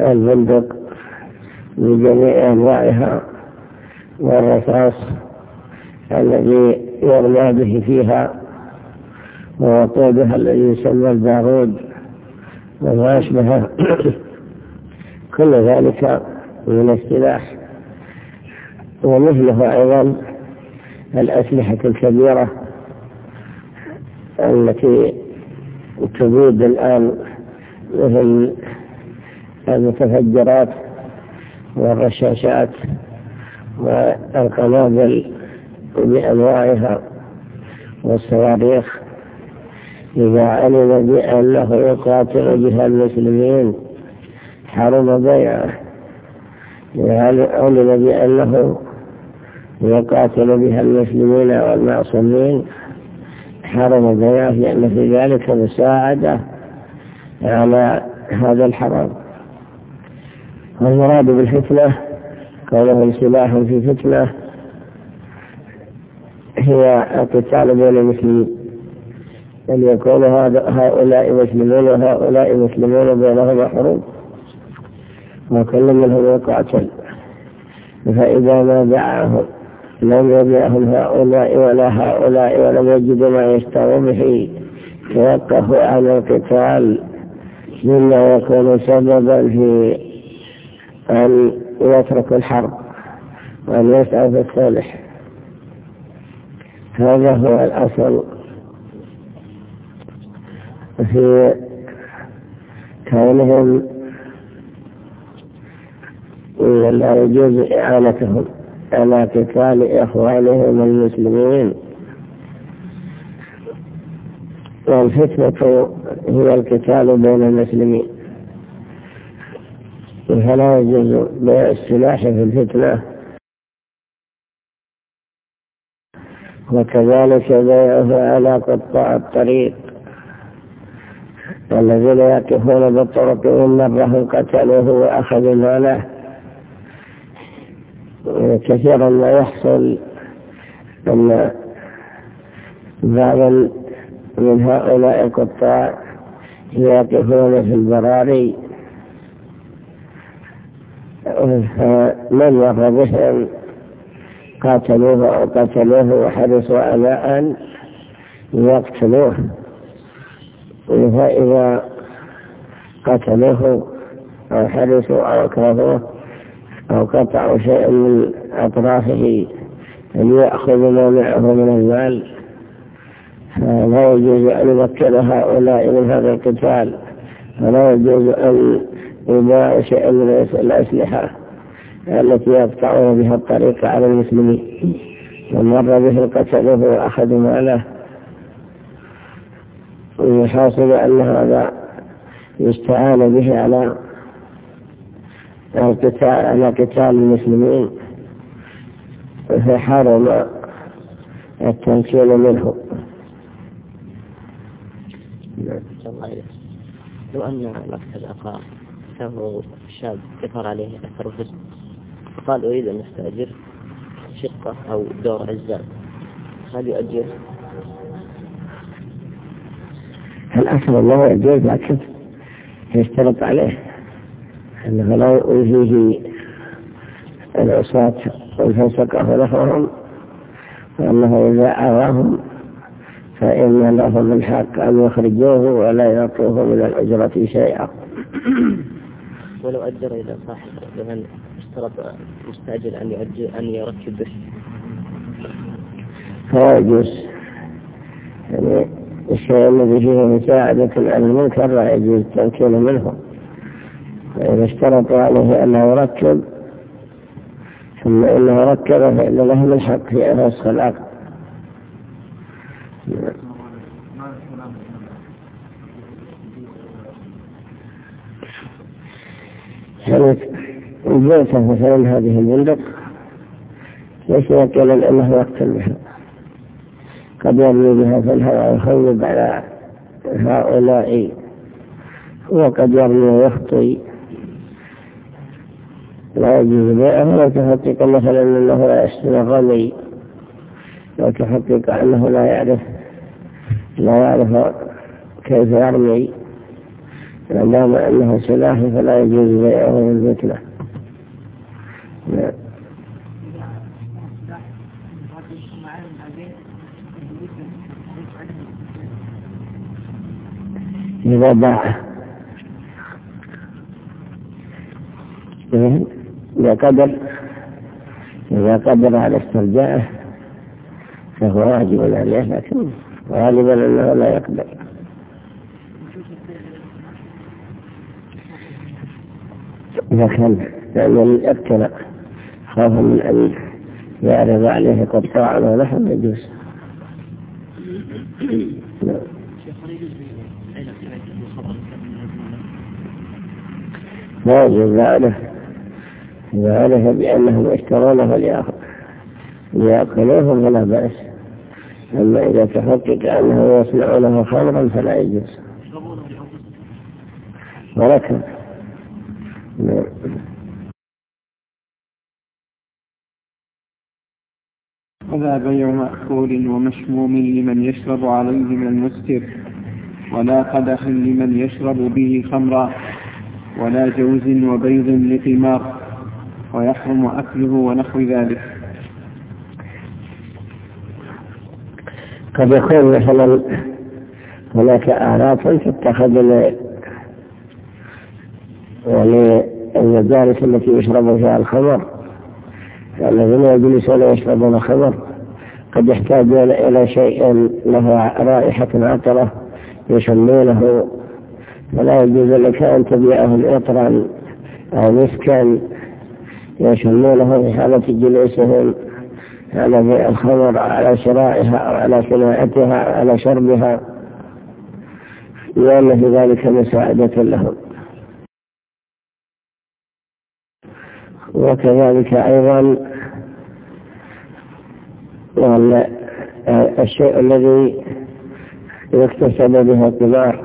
البندق بجميع أنواعها والرصاص الذي يرمى به فيها، ووقودها الذي يسمى البارود وما أشبهه. كل ذلك من السلاح. ومثله أيضا الأسلحة الكبيرة التي تبيد الآن، مثل المتفجرات والرشاشات والقنابل بأنواعها والصواريخ. إذا علم بأنه يقاتل بها المسلمين حرم بيعه، إذا علم بأنه يقاتل بها المسلمين والمعصومين حرم بيعه، لأن في ذلك مساعدة على هذا الحرام. والمراد بالفتنة كونه سلاح في فتنة هي القتال بين المسلمين، أن يكون هؤلاء مسلمون وهؤلاء مسلمون بينهما حروب وكل منهم يقاتل، فإذا ما دعاهم لم يبيعهم هؤلاء ولا هؤلاء ولم يجدوا ما يشتروا به توقفوا عن القتال، مما يكون سببا في أن يتركوا الحرب وأن يسعوا في الصلح. هذا هو الأصل في كونهم لا يجوز إعانتهم على قتال إخوانهم المسلمين. والفتنة هي القتال بين المسلمين، فلا يجوز بيع السلاح في الفتنة، وكذلك بيعه على قطاع الطريق الذين يقفون بالطرق ومرهم قتلوه وأخذوا ماله. كثيرا ما يحصل أن بعض من هؤلاء القطاع يقفون في البراري، فمن مر بهم قاتلوه أو قتلوه وحرصوا على أن يقتلوه، فإذا قتلوه أو حرصوا أو كرهوه أو قطعوا شيئا من أطرافه أن يأخذوا ما معه من المال، فلا يجوز أن يمكن هؤلاء من هذا القتال، فلا يجوز أن يباع شيئا من الأسلحة التي يقطعون بها الطريق على المسلمين. ومر به قتلوه وأخذوا ماله، ويحاصل أن هذا يستعان به على قتال المسلمين، فحرم التمكين منه. لو أن مكتب أخاه كان شاب كثر عليه أثر الفسق فقال أريد أن أستأجر شقة أو دور عزال، هل يؤجر؟ الأصل الله يجوز، لكن يشترط عليه أنه لا يؤذيه العصاة والفسقة ونحوهم، وأنه إذا أراهم فإن لهم الحق أن يخرجوه ولا يعطوه من الأجرة شيئا. ولو أجر إلى صاحب لمن اشترط مستأجر أن يركب به، فلا يجوز. يعني الشيء الذي فيه مساعدة على المنكر لا يجوز التمكين منه. فإذا اشترطوا عليه أنه يركب ثم إنه ركب فإن لهم الحق في فسخ العقد. كانت البيتة مثلا هذه البندق ليس يقول أنه يقتل بها، قد يرمي بها في الهواء ويخوض على هؤلاء، وقد يرمي ويخطي، لا يجوز بيعه. ولا تحقق مثلا أنه لا يحسن الرمي، لا تحقق أنه لا يعرف كيف يرمي، لأنه أنه سلاح فلا يجوز بيعه من الفتنة. إذا باع إذا قدر على استرجاعه فهو واجب عليه، لكن غالبا أنه لا يقدر. إذا كان يبتلى خوفا من أن يعرض عليه قطاعا ولحم يجوز. لا يجوز إذا عرف بأنهم اشترونه ليأكلوه فلا بأس، أما إذا تحقق أنه يصنعونه خمرا فلا يجوز. ولكن ولا بيع مأكول ومشموم لمن يشرب عليه من المسكر، ولا قدح لمن يشرب به خمرا، ولا جوز وبيض لقمار، ويحرم أكله ونحو ذلك. قد يكون مثلا هناك آلات تتخذ المجالس التي يشرب فيها الخمر، الذين يجلسون يشربون الخمر قد يحتاجون إلى شيء له رائحة عطرة يشمونه، فلا يجوز لك أن تبيعهم عطرا أو مسكا يشمونه في حالة جلوسهم على بيع الخمر، على شرائها أو على صناعتها أو على شربها، لأن في ذلك مساعدة لهم. وكذلك أيضا الشيء الذي يكتسب به القمار،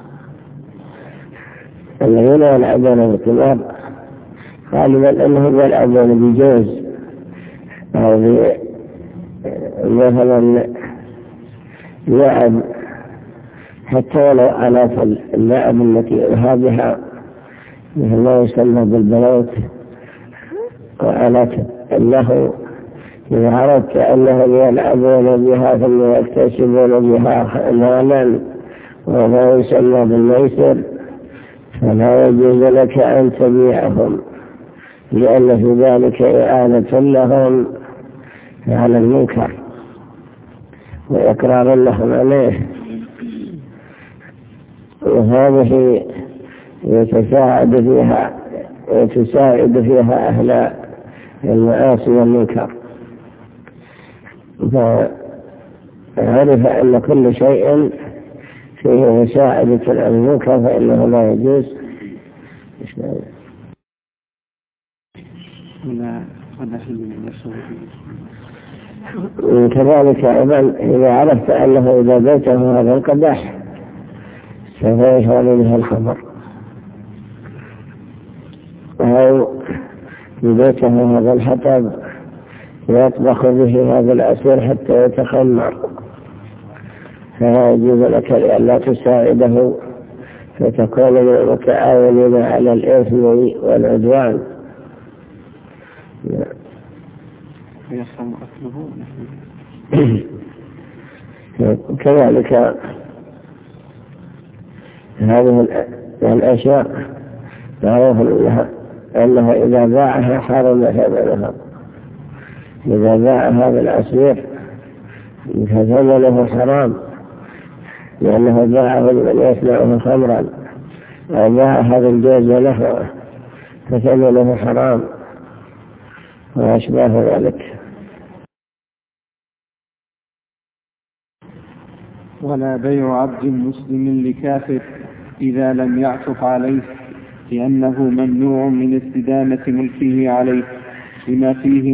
الذين يلعبون بالقمار غالبا أنهم يلعبون بجوز أو مثلا لعب، حتى ولو آلات اللعب التي يرهبها مثل ما يسمى بالبلوت وآلات اللهو، إذا عرفت أنهم يلعبون بها ثم يكتسبون بها مالا وما يسمى بالميسر، فلا يجوز لك أن تبيعهم، لأن في ذلك إعانة لهم على المنكر وإقرار لهم عليه، وهذه يتساعد فيها أهل المعاصي والمنكر. فعرف أن كل شيء فيه مساعدة على المنكر فإنه لا يجوز. كذلك أيضا إذا عرفت أنه إذا بيته هذا القدح سوف يشغل به الخمر، أو بيته هذا الحطب يطبخ به هذا العسير حتى يتخمر، فلا يجوز لك لئلا تساعده فتكون من المتعاونين على الإثم والعدوان. ويحرم أكله. كذلك هذه الأشياء معروف أنه إذا باعها حرم ثمنها. إذا باع هذا العصير فثمنه حرام، لأنه باعه لمن يصنعه خمرا، أو باع هذا الجوز له فثمنه حرام وأشباه ذلك. ولا بيع عبد مسلم لكافر إذا لم يعتق عليه، لأنه ممنوع من استدامة ملكه عليه لما فيه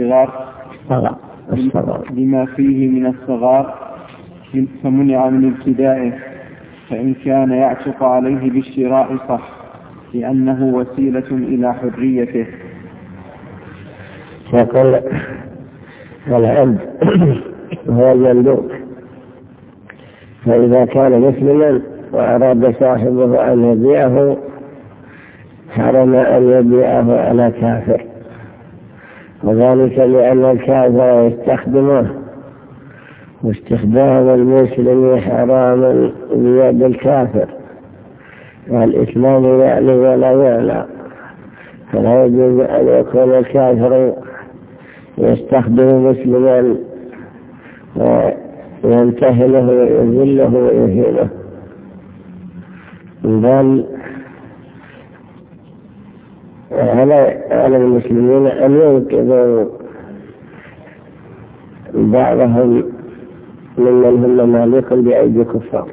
من الصغار فمنع من ابتدائه، فإن كان يعتق عليه بالشراء صح، لأنه وسيلة إلى حريته. يقول العبد هو المملوك، فإذا كان مسلما وأراد صاحبه أن يبيعه حرم أن يبيعه على كافر، وذلك لأن الكافر يستخدمه، واستخدام المسلم حرام بيد الكافر، والإسلام يعلي ولا يعلى، فلا يجوز أن يكون الكافر يستخدم مسلما وينتهله ويذله ويهينه، بل على المسلمين أن ينقذوا بعضهم ممن هم مماليك بأيدي كفار.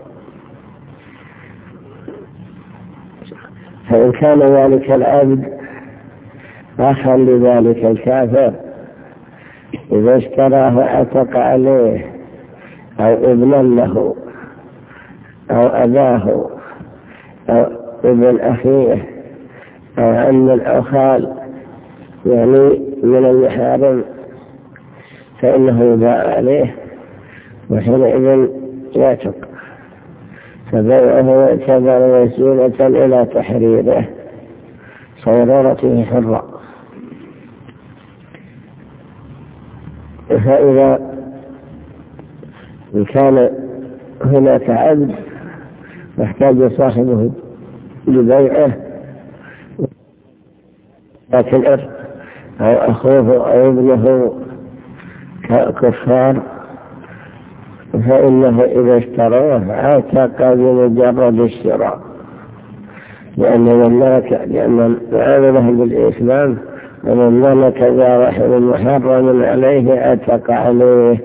فإن كان ذلك العبد أخا لذلك الكافر، إذا اشتراه عتق عليه، أو ابنا له، أو أباه، أو ابن أخيه، أو عم الأخال، يعني من المحارم، فإنه يباع عليه، وحينئذ يعتق، فبيعه يعتبر وسيلة إلى تحريره، صيرورته حرة. فإذا كان هناك عبد يحتاج صاحبه لبيعه، لكن أو أخوه أو ابنه كفار، فإنه إذا اشتروه عتق بمجرد الشراء، لأن معامله بالإسلام، ومن ملك ذا رحم محرم عليه عتق عليه،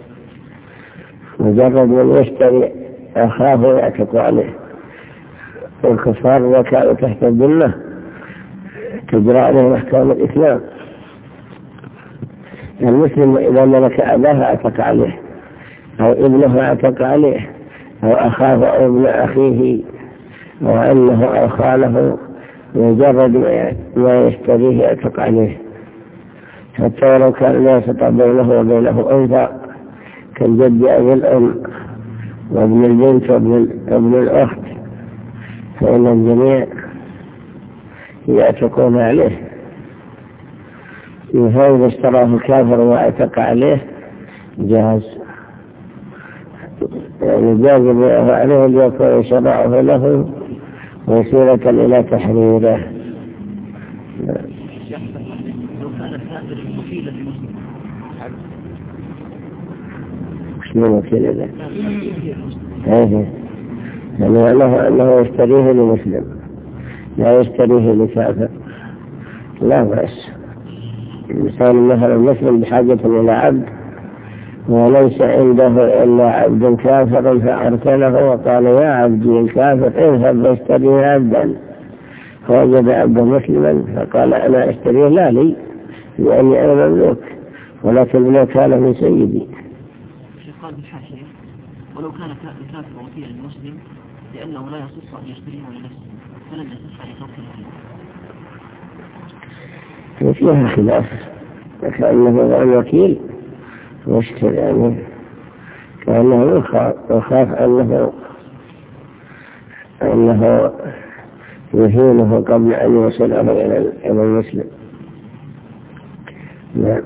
مجرد من يشتري أخاه يعتق عليه. والكفار وكانوا تحت الذمة تجرى عليهم أحكام الإسلام. المسلم إذا ملك أباه عتق عليه، أو ابنه عتق عليه، أو أخاه أو ابن أخيه، أو أنه أو خاله، مجرد ما يشتريه يعتق عليه، حتى ولو كان لا يستطيع بينه وبينه أنثى كالجد أو الأم وابن البنت وابن الأخت، فإن الجميع يعتقون عليه. فإذا اشتراه كافر واعتق عليه جاز، يعني جاز بيعه عليه ليكون شرعه له وسيلة إلى تحريره. شنو وكيل له؟ يعني أنه يشتريه لمسلم لا يشتريه لكافر، لا بأس. الإنسان مثلا مسلم بحاجة إلى عبد وليس عنده إلا عبد كافر، فأرسله وقال يا عبدي الكافر اذهب واشتري عبدا، فوجد عبدا مسلما فقال أنا أشتريه لا لي لأني أنا مملوك، ولكن لو كان من سيدي. قال بالحاشية ولو كان الكافر وكيلا للمسلم لأنه لا يصح أن يشتريه لنفسه فلم يصح أن يتوكل عليه. فيها خلاف، كأنه غير وكيل واشتري عنه، كأنه يخاف أنه يهينه قبل أن يوصله إلى المسلم. نعم.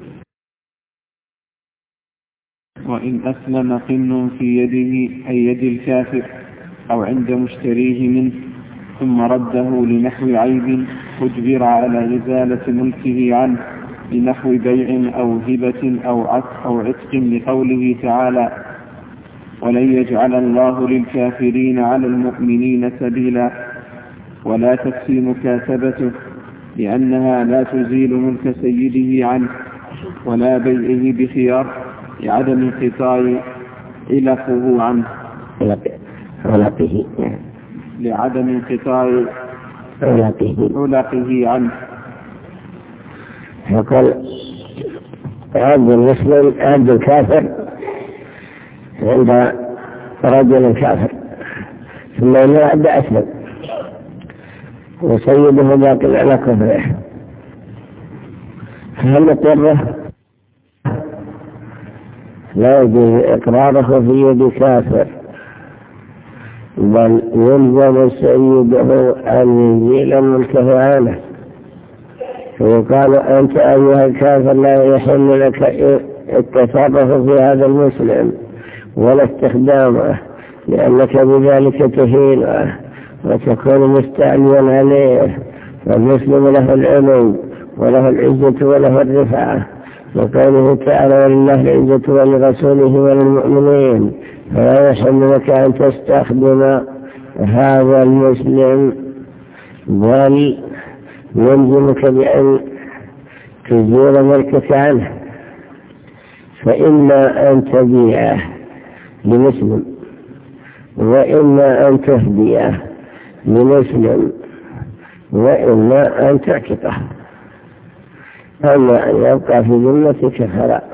وإن أسلم قن في يده أي يد الكافر أو عند مشتريه منه ثم رده لنحو عيب أجبر على إزالة ملكه عنه لنحو بيع أو هبة أو عتق لقوله تعالى ولن يجعل الله للكافرين على المؤمنين سبيلا، ولا تكفي مكاتبته لأنها لا تزيل ملك سيده عنه، ولا بيعه بخيار لعدم انقطاع علقه عنه لعدم انقطاع علقه عنه. يقول عبد المسلم عبد الكافر عند رجل كافر ثم إنه عبد أسلم وسيده باقي على كفره، فهل نقره؟ لا يجوز إقراره في يد كافر، بل يلزم سيده أن يزيل ملكه عنه فيقال أنت أيها الكافر لا يحل لك التصرف في هذا المسلم ولا استخدامه، لأنك بذلك تهينه وتكون مستعليا عليه. فالمسلم له العلو وله العزة وله الرفعة، وقوله تعالى ولله العزة ولرسوله وللمؤمنين، فلا يحل لك أن تستخدم هذا المسلم، بل يلزمك بأن تزول ملكك عنه. فإما أن تبيعه لمسلم، وإما أن تهديه لمسلم، وإما أن تعتقه. أما أن يبقى في ذمتك فلا،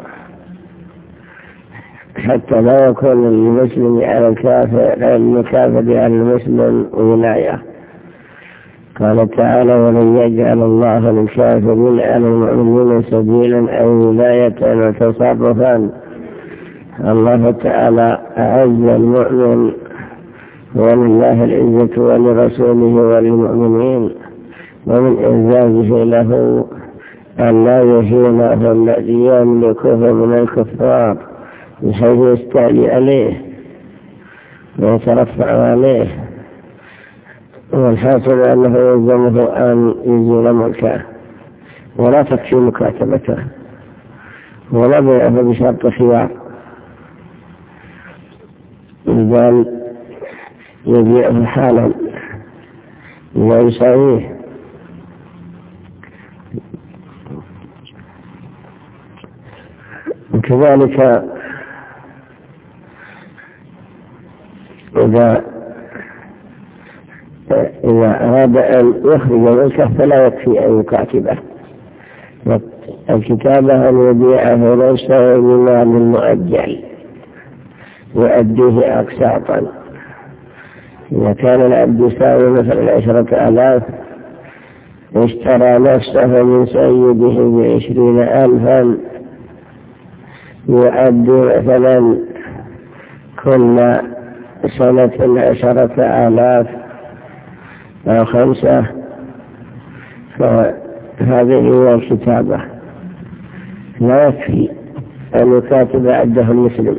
حتى لا يكون المسلم على الكافر على المسلم ولاية. قال تعالى ولن يجعل الله للكافرين على المؤمنين سبيلا أو ولاية وتصرفا. الله تعالى أعز المؤمن ولله العزة ولرسوله وللمؤمنين، ومن إعزازه له أن لا يهينه الذي يملكه من الكفار بحيث يستعلي عليه ويترفع عليه. والحاصل أنه يلزمه أن يزيل ملكه، ولا تكفي مكاتبته ولا بيعه بشرط خيار، بل يبيعه حالا لا يساويه. وكذلك إذا أراد أن يخرج ملكه فلا يكفي أن يكاتبه. الكتابة أن يبيعه ليس بمال مؤجل يؤديه أقساطا. إذا كان العبد يساوي مثلا 10,000 اشترى نفسه من سيده ب20,000 يؤدي مثلا كل سنة 10,000 أو 5، فهذه هي الكتابة. لا يكفي أن يكاتب عده المسلم،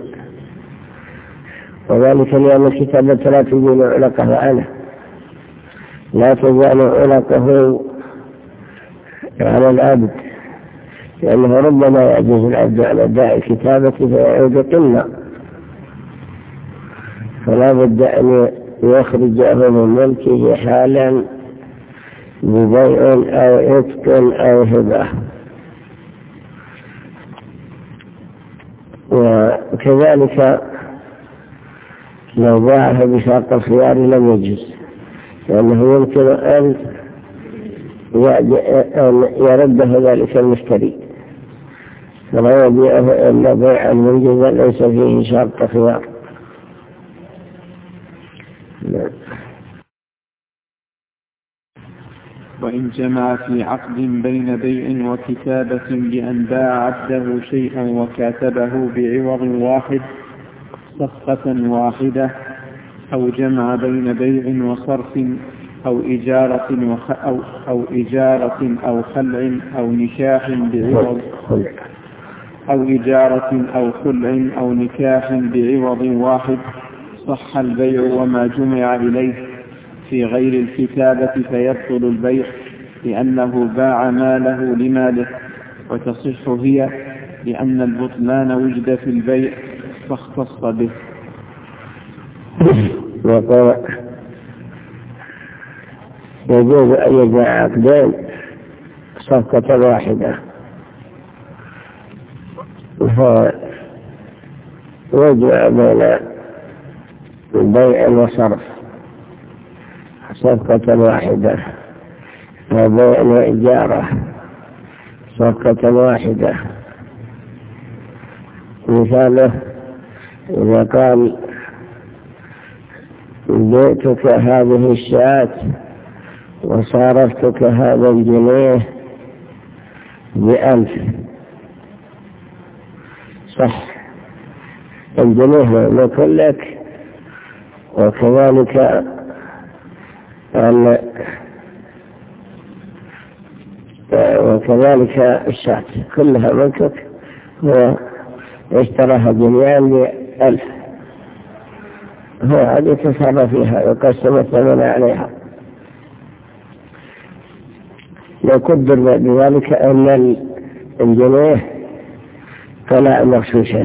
وذلك لأن الكتابة لا تزيل علقه عنه، لا تزال علقه على العبد، لأنه ربما يعجز العبد عن أداء الكتابة فيعود قلة، فلا بد أن يخرجه من ملكه حالا ببيع أو عتق أو هبة. وكذلك لو باعه بشرط الخيار لم يجوز، لأنه يمكن أن يرده ذلك المشتري، فلا يبيعه إلا بيعا منجزا ليس فيه شرط خيار. وإن جمع في عقد بين بيع وكتابة بأن باع عبده شيئا وكاتبه بعوض واحد صفقة واحدة، أو جمع بين بيع وصرف أو إجارة أو خلع أو نكاح بعوض أو نكاح بعوض واحد، صح البيع وما جمع إليه في غير الكتابة فيبطل البيع، لأنه باع ماله لماله، وتصح هي لأن البطلان وجد في البيع فاختص به. يجوز أن يجمع عقدين صفقة واحدة، ويجمع بين بيع وصرف صفقة واحدة، وبيع وإجارة صفقة واحدة. مثاله إذا قال بيتك هذه الشاة وصارفتك هذا الجنيه ب1,000، صح الجنيه لكل لك، وكذلك وكذلك الشاة كلها ملكك، واشتراها جميعا ب1,000، هو عاد يتصرف فيها ويقسم الثمن عليها. لو قدر بذلك أن الجنيه طلع مغشوشا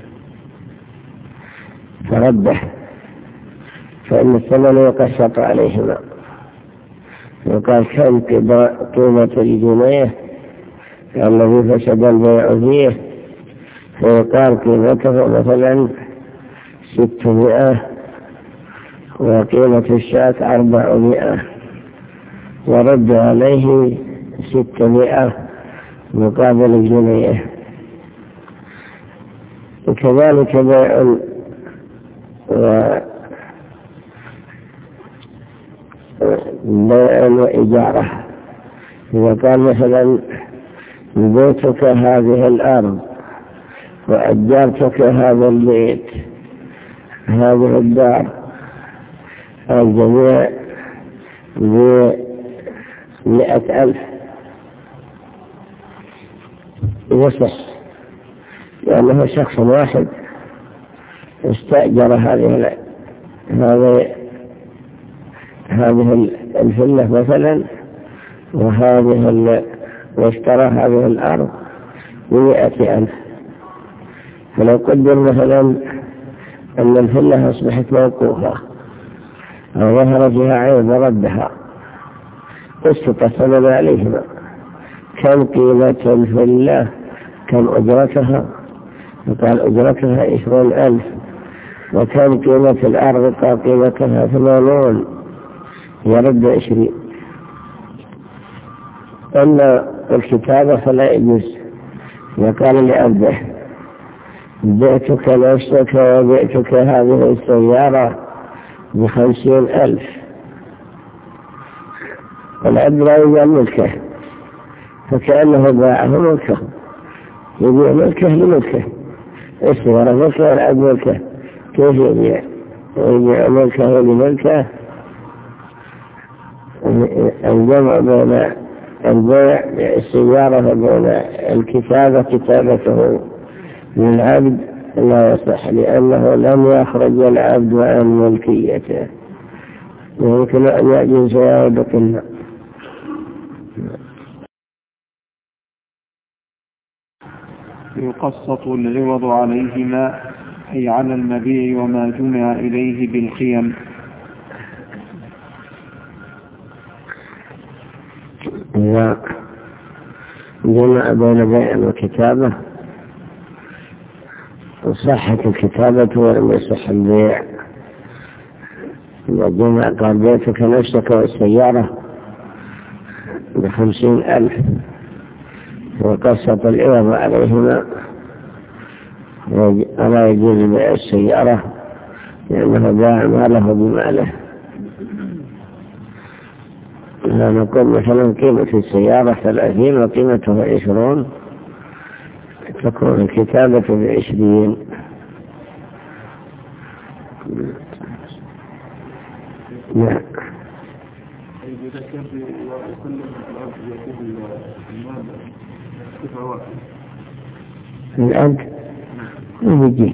فربح، فإن الثمن يقسط عليهما، وقال كم قيمة الجنيه الذي فسد البيع فيه، فيقال قيمته مثلا 600 وقيمة الشاة 400، ورد عليه 600 مقابل الجنيه. وكذلك بيع وإجارة، إذا كان مثلا بيتك هذه الأرض وأجرتك هذا البيت هذه الدار الجميع ب100,000 يصح، لأنه شخص واحد استأجر هذه الفلة مثلا واشترى هذه الأرض ب100,000. فلو قدر مثلا أن الفلة أصبحت موقوفة أو ظهر فيها عيب وردها، قسط الثمن عليهما. كم قيمة الفلة، كم أجرتها؟ وقال أجرتها 20,000. وكم قيمة الأرض؟ قال قيمتها 80، يرد 20. أما الكتابة فلا يجوز. وقال لأبده بعتك نفسك وبعتك هذه السيارة ب50,000، والعبد لا يبيع ملكه، فكأنه باعه ملكه، يبيع ملكه لملكه، السيارة ملكه والعبد ملكه، كيف يبيع؟ ويبيع ملكه لملكه. الجمع بين البيع السيارة وبين الكتابة كتابته للعبد لا يصح، لأنه لم يخرج العبد عن ملكيته، ويمكن أن يأجل سيارة كلها. يقسط العوض عليهما، أي على المبيع وما جمع إليه بالقيم. إذا جمع بين بيع وكتابة صحت الكتابة ولم يصح البيع. إذا جمع قال بيتك نفسك والسيارة ب50,000 وقسط العوض عليهما، ولا يجوز بيع السيارة لأنه باع ماله بماله. إذا نقول مثلا قيمة السيارة 30 وقيمته 20، تكون الكتابة ب20. نعم. الآن وين يجي؟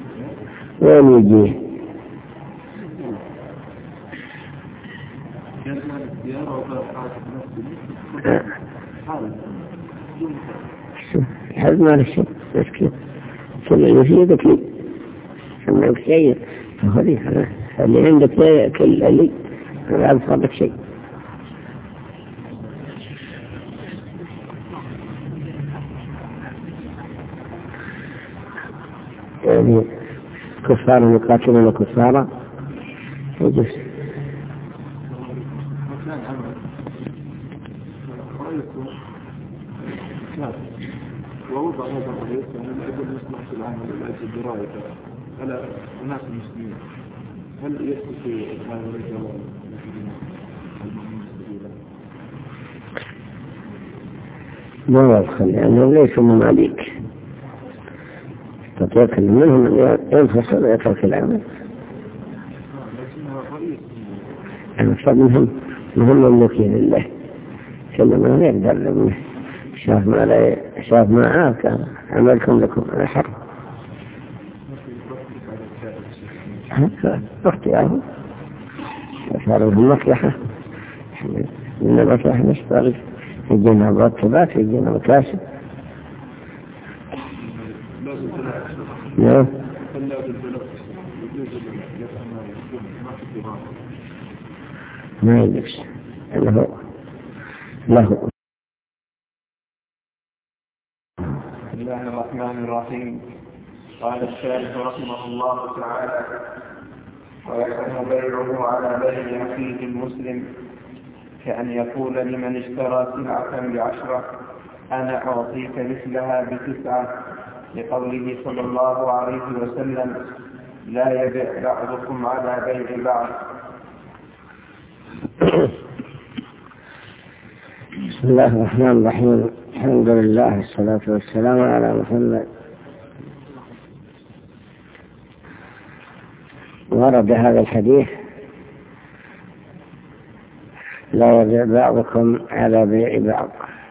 هذا ما نشوف بس كيف كل يفيدك لي عندك شيء فخذيه، اللي عندك لا يأكل لي ولا أبصرك شيء. يعني كفار يقاتلون كفارا يجوز. ووضع هذا الرئيس من أجل مصلحة العامة لأجل الدراية على الناس المسلمين، هل يستطيع هذا الرجال ما يدخل لأنهم ليسوا مماليك، تتوكل منهم أن ينفصل ويترك العمل. المقصد منهم مملوكين لله، كل ما يقدر منه شاف ما عاك عملكم لكم أنا حر اختياره صاروا المصلحة من المصلحة نشتغل يجينا مرتبات يجينا مكاسب نعم ما يجلس له بسم الله الرحمن الرحيم. قال الشارح رحمه الله تعالى: ويحرم بيعه على بيع أخيه المسلم، كأن يقول لمن اشترى سلعة ب10 أنا أعطيك مثلها ب9، لقوله صلى الله عليه وسلم: لا يبيع بعضكم على بيع بعض. بسم الله الرحمن الرحيم. الحمد لله والصلاة والسلام على محمد. ورد هذا الحديث: لا يبيع بعضكم على بيع بعض،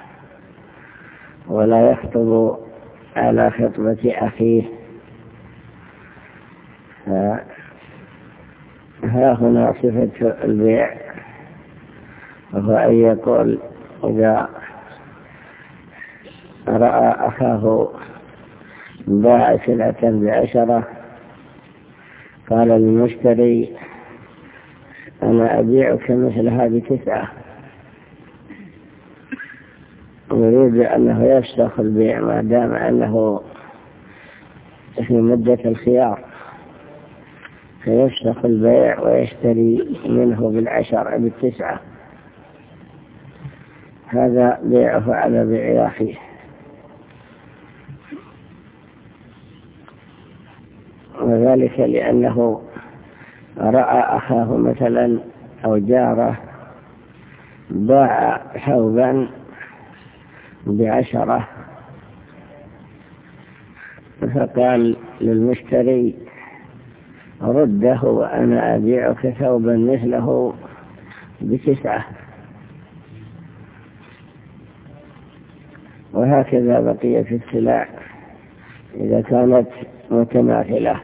ولا يخطب على خطبة أخيه. ها هنا صفة البيع، وهو أن يقول إذا رأى أخاه باع سلعة ب10 قال للمشتري: أنا أبيعك مثلها ب9، يريد أنه يفسخ البيع ما دام أنه في مدة الخيار، فيفسخ البيع ويشتري منه ب10 ب9. هذا بيعه على بيع أخيه. وذلك لأنه رأى أخاه مثلا أو جاره باع ثوبا ب10، فقال للمشتري: رده وأنا أبيعك ثوبا مثله ب9. وهكذا بقية السلع إذا كانت متماثلة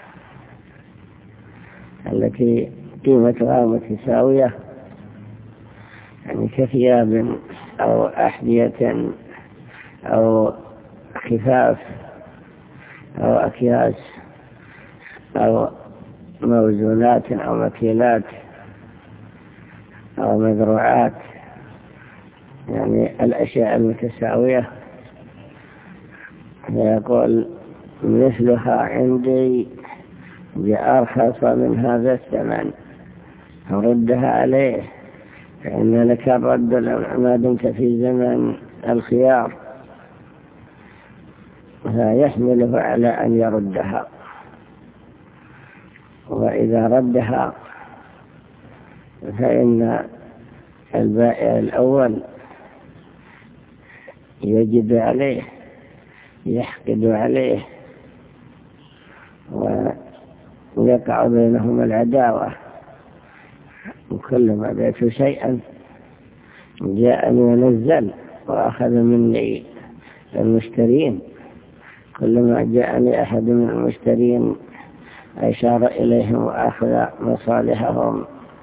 التي قيمتها متساوية، يعني كثياب أو أحذية أو خفاف أو أكياس أو موزونات أو مكيلات أو مزروعات، يعني الأشياء المتساوية، فيقول: مثلها عندي بأرخص من هذا الثمن، ردها عليه، فإن لك الرد ما دمت في زمن الخيار، فيحمله على أن يردها. وإذا ردها فإن البائع الأول يجب عليه، يحقد عليه، ويقع بينهما العداوة. وكلما بعت شيئا جاءني ونزل وأخذ مني المشترين، كلما جاءني أحد من المشترين أشار إليهم وأخذ مصالحهم.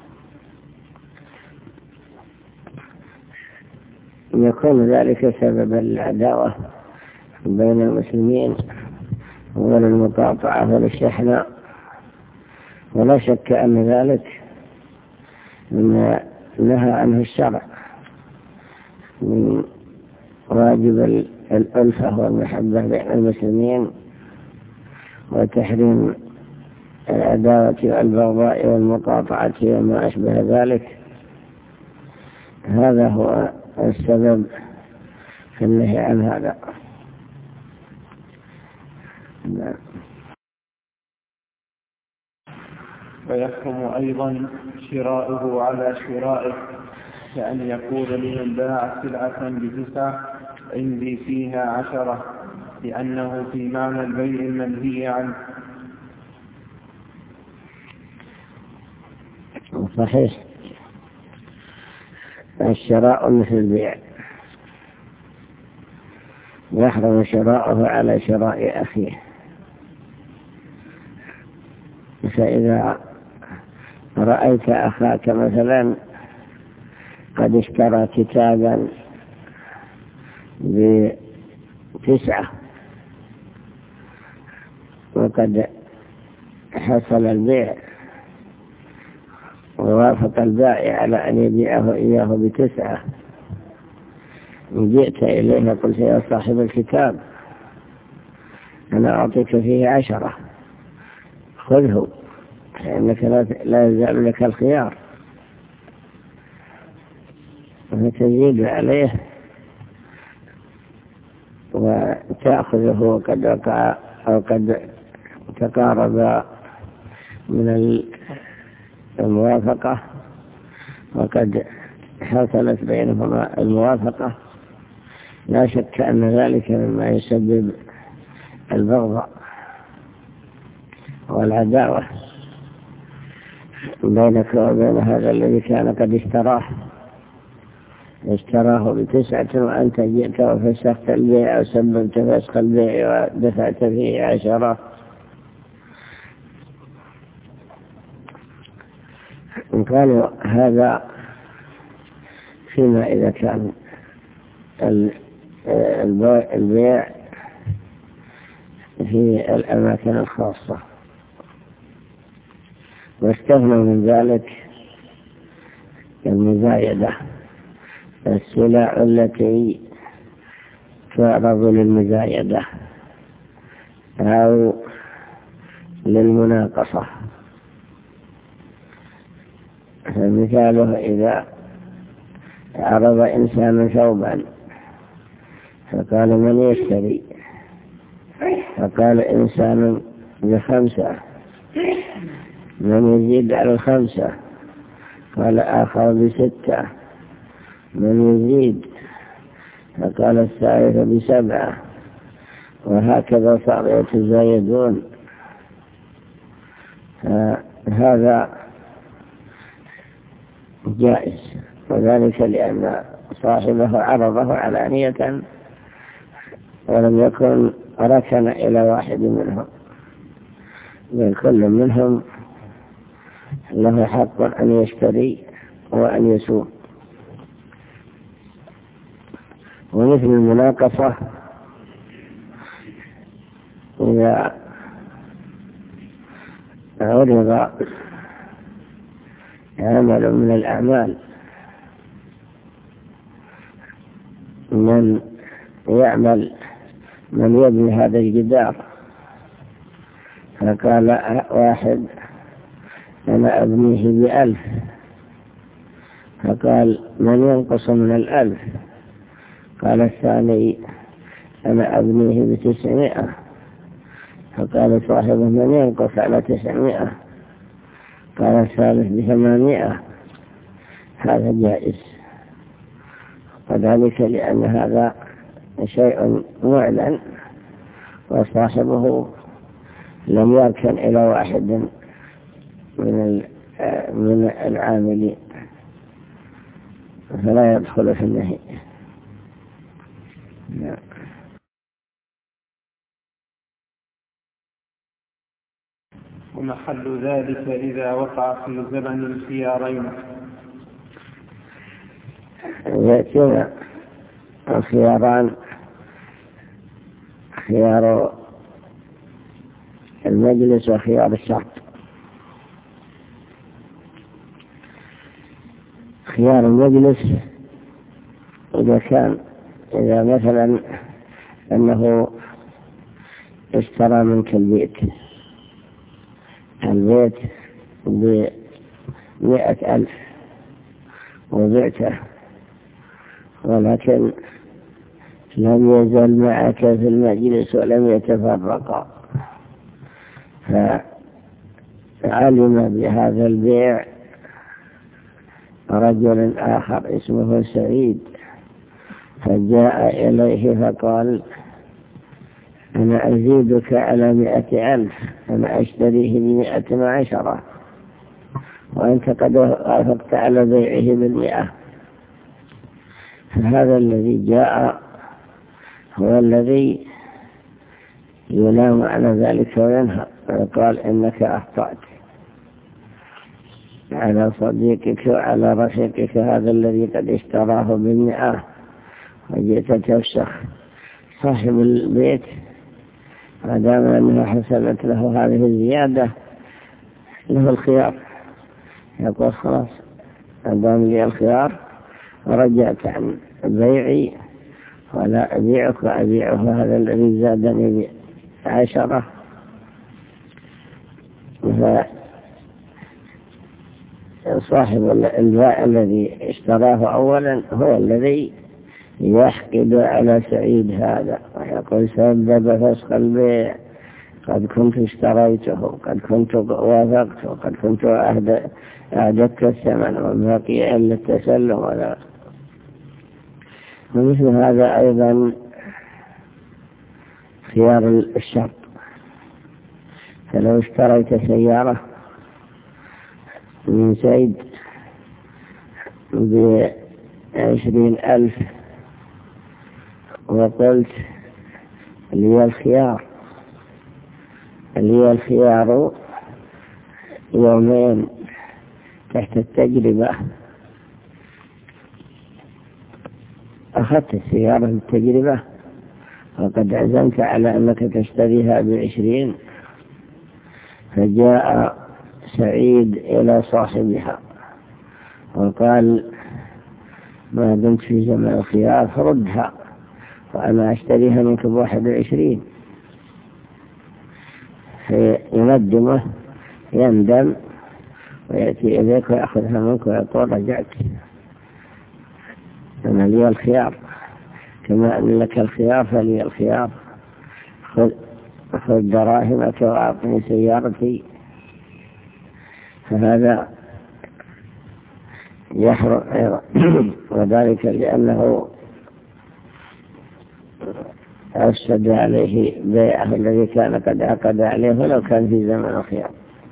يكون ذلك سببا للعداوة بين المسلمين وللمقاطعة وللشحناء. ولا شك أن ذلك مما نهى عنه الشرع من واجب الألفة والمحبة بين المسلمين، وتحريم العداوة والبغضاء والمقاطعة وما أشبه ذلك. هذا هو السبب في النهي عن هذا. ويحرم أيضا شراؤه على شرائه، كأن يقول لمن باع سلعة ب9 عندي فيها 10، لأنه في معنى البيع المنهي عنه. صحيح، الشراء مثل البيع، يحرم شراؤه على شراء أخيه. فإذا رأيت أخاك مثلا قد اشترى كتابا ب9 وقد حصل البيع ووافق البائع على أن يبيعه إياه ب9، جئت إليه قلت يا صاحب الكتاب أنا أعطيك فيه 10، خذه فإنك لا يزال لك الخيار، فتزيد عليه وتأخذه وقد وقع أو قد تقارب من الموافقة وقد حصلت بينهما الموافقة. لا شك أن ذلك مما يسبب البغض والعداوة بينك وبين هذا الذي كان قد اشتراه ب9 وأنت جئت وفسخت البيع أو سببت فسخ البيع ودفعت فيه 10. قالوا هذا فيما إذا كان البيع في الأماكن الخاصة، واستثنوا من ذلك المزايدة، السلع التي تعرض للمزايدة أو للمناقصة. فمثاله إذا عرض إنسان ثوبا فقال من يشتري، فقال إنسان ب5، من يزيد على 5، قال آخر ب6، من يزيد، فقال الثالث ب7، وهكذا صار يتزايدون. هذا جائز، وذلك لأن صاحبه عرضه علانية ولم يكن ركن إلى واحد منهم، بل كل منهم له حق أن يشتري وأن يسوق. ومثل المناقصة إذا عرض عمل من الأعمال، من يبني هذا الجدار، فقال واحد أنا أبنيه ب1000، فقال من ينقص من 1000، قال الثاني أنا أبنيه ب900، فقال صاحبه من ينقص على 900، قال الثالث ب800. هذا جائز، وذلك لأن هذا شيء معلن وصاحبه لم يركن إلى واحد من العاملين، فلا يدخل في النهي. ومحل ذلك إذا وقع في زمن الخيارين. يأتينا الخياران، خيار المجلس وخيار الشرط. خيار المجلس إذا مثلا أنه اشترى منك البيت ب100,000 وبعته، ولكن لم يزل معك في المجلس ولم يتفرقا، فعلم بهذا البيع رجل آخر اسمه سعيد، فجاء إليه فقال أنا أزيدك على 100,000، أنا أشتريه ب110، وأنت قد وافقت على بيعه ب100. فهذا الذي جاء هو الذي ينام على ذلك وينهى ويقال إنك أخطأت على صديقك وعلى رفيقك هذا الذي قد اشتراه ب100 وجئت تفسخ صاحب البيت ما دام أنها حسبت له هذه الزيادة له الخيار، يقول خلاص ما دام لي الخيار ورجعت عن بيعي ولا أبيعك وأبيعه هذا الذي زادني ب10. صاحب البائع الذي اشتراه أولا هو الذي يحقد على سعيد هذا ويقول سبب فسخ البيع، قد كنت اشتريته، قد كنت وافقته، قد كنت أعددت الثمن والباقي إلا التسلم ولا. ومثل هذا أيضا خيار الشرط، فلو اشتريت سيارة من زيد ب20,000 وقلت لي الخيار يومين تحت التجربة، أخذت السيارة للتجربة وقد عزمت على أنك تشتريها ب20، فجاء سعيد إلى صاحبها وقال ما دمت في زمن الخيار فردها وأنا أشتريها منك ب21، فيندمه يندم ويأتي إليك ويأخذها منك ويقول رجعت، أنا لي الخيار كما أن لك الخيار فلي الخيار، خذ دراهمك وأعطني سيارتي. فهذا يحرم أيضا وذلك لأنه أفسد عليه بيعه الذي كان قد عقد عليه ولو كان في زمن الخيار.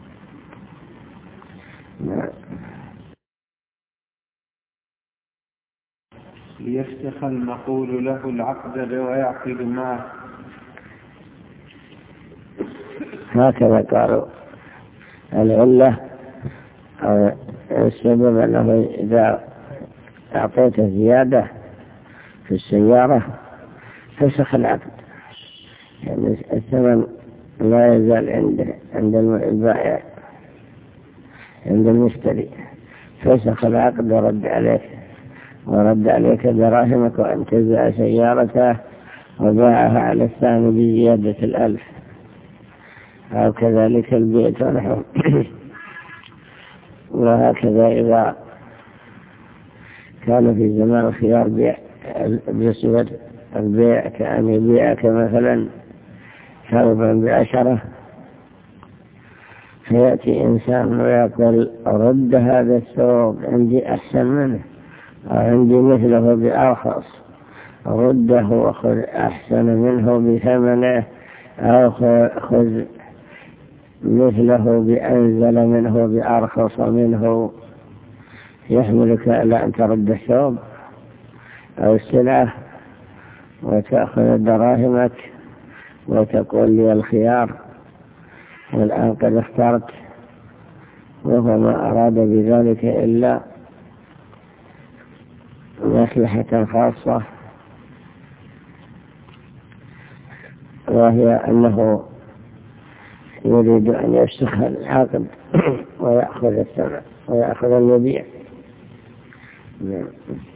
ليفسخ المقول له العقد ويعقد معه. هكذا قالوا العلة أو السبب أنه إذا أعطيت زيادة في السيارة فسخ العقد، يعني الثمن لا يزال عند البائع عند المشتري، فسخ العقد ورد عليك دراهمك وانتزع سيارته وباعها على الثاني بزيادة 1,000 أو كذلك البيت ونحو. وهكذا إذا كان في زمان الخيار بيع بصفة البيع كأن يبيعك مثلا ثوبا ب10، فيأتي إنسان ويقول رد هذا الثوب عندي أحسن منه أو عندي مثله بأرخص، رده وخذ أحسن منه بثمنه أو خذ مثله بأنزل منه بأرخص منه، يحملك على أن ترد الثوب أو السلعة وتأخذ دراهمك وتقول لي الخيار والآن قد اخترت، وهو ما أراد بذلك إلا مصلحة خاصة، وهي أنه يريد أن يفسخ العقد ويأخذ الثمن ويأخذ المبيع.